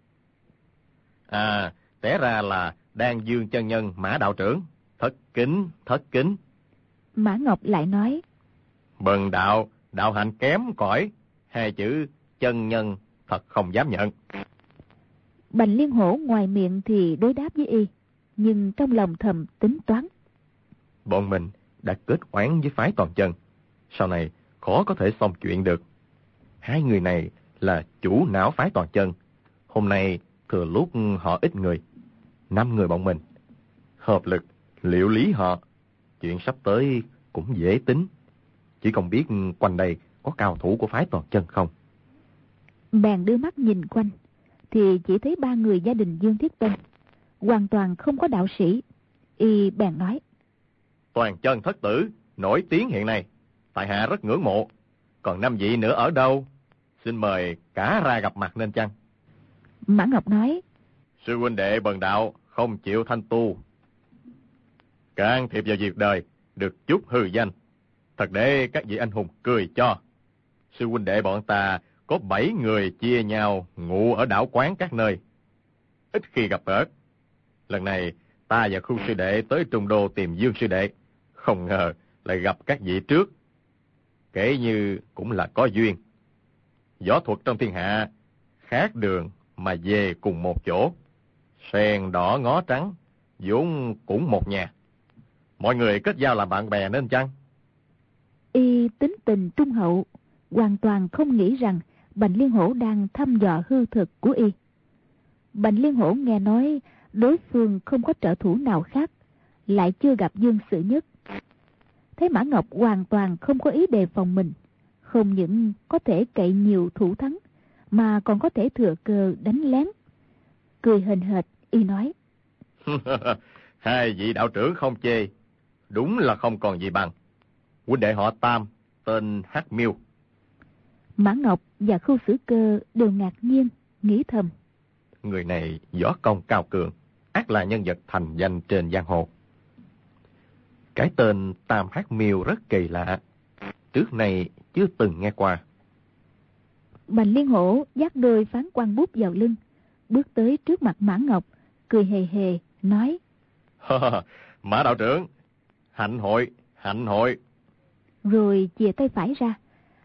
À, té ra là Đan Dương chân nhân Mã đạo trưởng. Thất kính, thất kính.
Mã Ngọc lại nói:
Bần đạo, đạo hạnh kém cỏi, hai chữ chân nhân thật không dám nhận.
Bành Liên Hổ ngoài miệng thì đối đáp với y, nhưng trong lòng thầm tính toán.
Bọn mình đã kết oán với phái Toàn Chân, sau này khó có thể xong chuyện được. Hai người này là chủ não phái Toàn Chân. Hôm nay thừa lúc họ ít người, năm người bọn mình hợp lực liệu lý họ, chuyện sắp tới cũng dễ tính. Chỉ không biết quanh đây có cao thủ của phái Toàn Chân không.
Bèn đưa mắt nhìn quanh thì chỉ thấy ba người gia đình Dương Thiết Tân, hoàn toàn không có đạo sĩ. Y bèn nói:
Toàn Chân thất tử nổi tiếng hiện nay, tại hạ rất ngưỡng mộ. Còn năm vị nữa ở đâu? Xin mời cả ra gặp mặt nên chăng?
Mã Ngọc nói:
Sư huynh đệ bần đạo không chịu thanh tu, can thiệp vào việc đời, được chút hư danh, thật để các vị anh hùng cười cho. Sư huynh đệ bọn ta có bảy người chia nhau ngụ ở đảo quán các nơi, ít khi gặp gỡ. Lần này ta và khu sư đệ tới Trung Đô tìm Dương sư đệ, không ngờ lại gặp các vị trước, kể như cũng là có duyên. Võ thuật trong thiên hạ khác đường mà về cùng một chỗ, sen đỏ ngó trắng vốn cũng một nhà. Mọi người kết giao làm bạn bè nên chăng?
Y tính tình trung hậu, hoàn toàn không nghĩ rằng Bành Liên Hổ đang thăm dò hư thực của y. Bành Liên Hổ nghe nói đối phương không có trợ thủ nào khác, lại chưa gặp Dương Sự Nhất. Thấy Mã Ngọc hoàn toàn không có ý đề phòng mình, không những có thể cậy nhiều thủ thắng, mà còn có thể thừa cơ đánh lén. Cười hền hệt, y nói:
Hai vị đạo trưởng không chê, đúng là không còn gì bằng. Huynh đệ họ Tam, tên Hắc Miêu.
Mã Ngọc và Khưu Sử Cơ đều ngạc nhiên, nghĩ thầm:
Người này võ công cao cường, ắt là nhân vật thành danh trên giang hồ. Cái tên Tam Hắc Miêu rất kỳ lạ, trước này chưa từng nghe qua.
Bành Liên Hổ dắt đôi phán quan bút vào lưng, bước tới trước mặt Mã Ngọc, cười hề hề, nói:
Mã đạo trưởng, hạnh hội, hạnh hội.
Rồi chìa tay phải ra,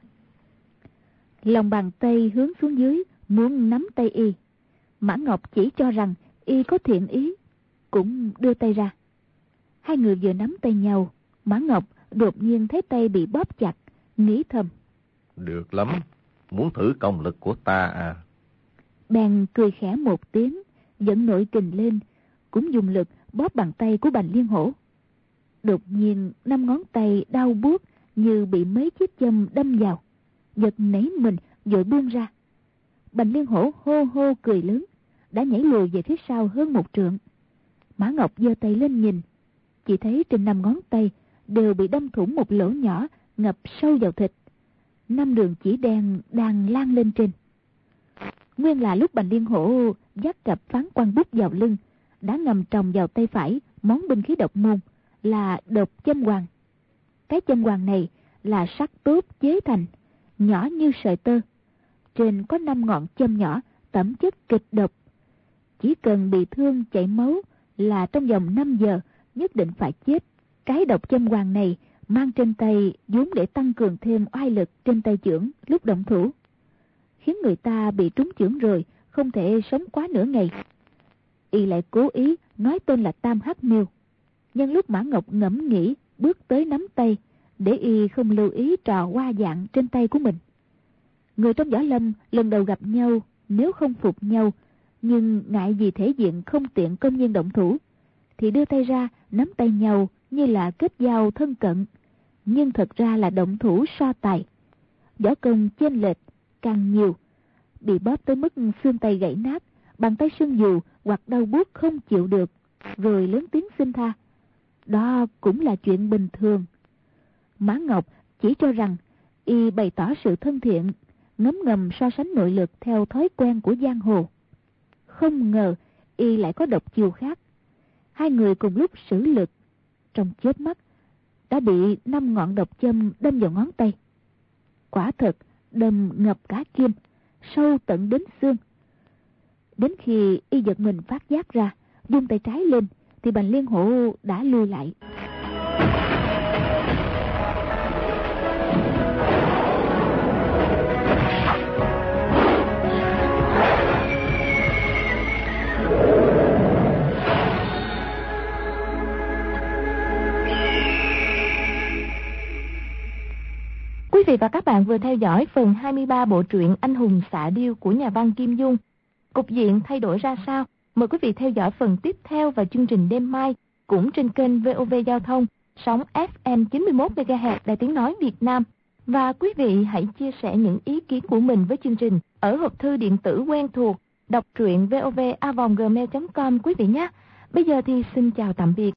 lòng bàn tay hướng xuống dưới, muốn nắm tay y. Mã Ngọc chỉ cho rằng y có thiện ý, cũng đưa tay ra. Hai người vừa nắm tay nhau, Mã Ngọc đột nhiên thấy tay bị bóp chặt, nghĩ thầm:
Được lắm, muốn thử công lực của ta à?
Bèn cười khẽ một tiếng, dẫn nội kình lên, cũng dùng lực bóp bàn tay của Bành Liên Hổ. Đột nhiên năm ngón tay đau buốt như bị mấy chiếc châm đâm vào, giật nảy mình vội buông ra. Bành Liên Hổ hô hô cười lớn, đã nhảy lùi về phía sau hơn một trượng. Mã Ngọc giơ tay lên nhìn, chỉ thấy trên năm ngón tay đều bị đâm thủng một lỗ nhỏ ngập sâu vào thịt. Năm đường chỉ đen đang lan lên trên. Nguyên là lúc Bành Liên Hổ dắt cặp phán quan bút vào lưng, đã ngầm trồng vào tay phải món binh khí độc môn là độc châm hoàng. Cái châm hoàng này là sắt tốt chế thành, nhỏ như sợi tơ. Trên có năm ngọn châm nhỏ tẩm chất kịch độc. Chỉ cần bị thương chảy máu là trong vòng năm giờ nhất định phải chết. Cái độc châm hoàng này mang trên tay vốn để tăng cường thêm oai lực trên tay chưởng lúc động thủ, khiến người ta bị trúng chưởng rồi không thể sống quá nửa ngày. Y lại cố ý nói tên là Tam Hắc Miêu. Nhân lúc Mã Ngọc ngẫm nghĩ bước tới nắm tay, để y không lưu ý trò hoa dạng trên tay của mình. Người trong võ lâm lần đầu gặp nhau, nếu không phục nhau, nhưng ngại vì thể diện không tiện công nhiên động thủ, thì đưa tay ra nắm tay nhau như là kết giao thân cận, nhưng thật ra là động thủ so tài. Võ công chênh lệch càng nhiều, bị bóp tới mức xương tay gãy nát, bàn tay sưng dù hoặc đau buốt không chịu được, rồi lớn tiếng xin tha. đó cũng là chuyện bình thường. Mã Ngọc chỉ cho rằng y bày tỏ sự thân thiện, ngấm ngầm so sánh nội lực theo thói quen của giang hồ. Không ngờ y lại có độc chiêu khác. Hai người cùng lúc sử lực, trong chớp mắt đã bị năm ngọn độc châm đâm vào ngón tay. Quả thật đâm ngập cả kim, sâu tận đến xương. Đến khi y giật mình phát giác ra, vung tay trái lên, thì Bành Liên Hổ đã lui lại.
Quý vị và các bạn vừa theo dõi phần hai mươi ba bộ truyện Anh hùng xạ điêu của nhà văn Kim Dung. Cục diện thay đổi ra sao? Mời quý vị theo dõi phần tiếp theo vào chương trình đêm mai, cũng trên kênh vê o vê Giao thông, sóng ép em chín mươi mốt mê ga héc Đài Tiếng Nói Việt Nam. Và quý vị hãy chia sẻ những ý kiến của mình với chương trình ở hộp thư điện tử quen thuộc đọc truyện vov a vòng gmail chấm com quý vị nhé. Bây giờ thì xin chào tạm biệt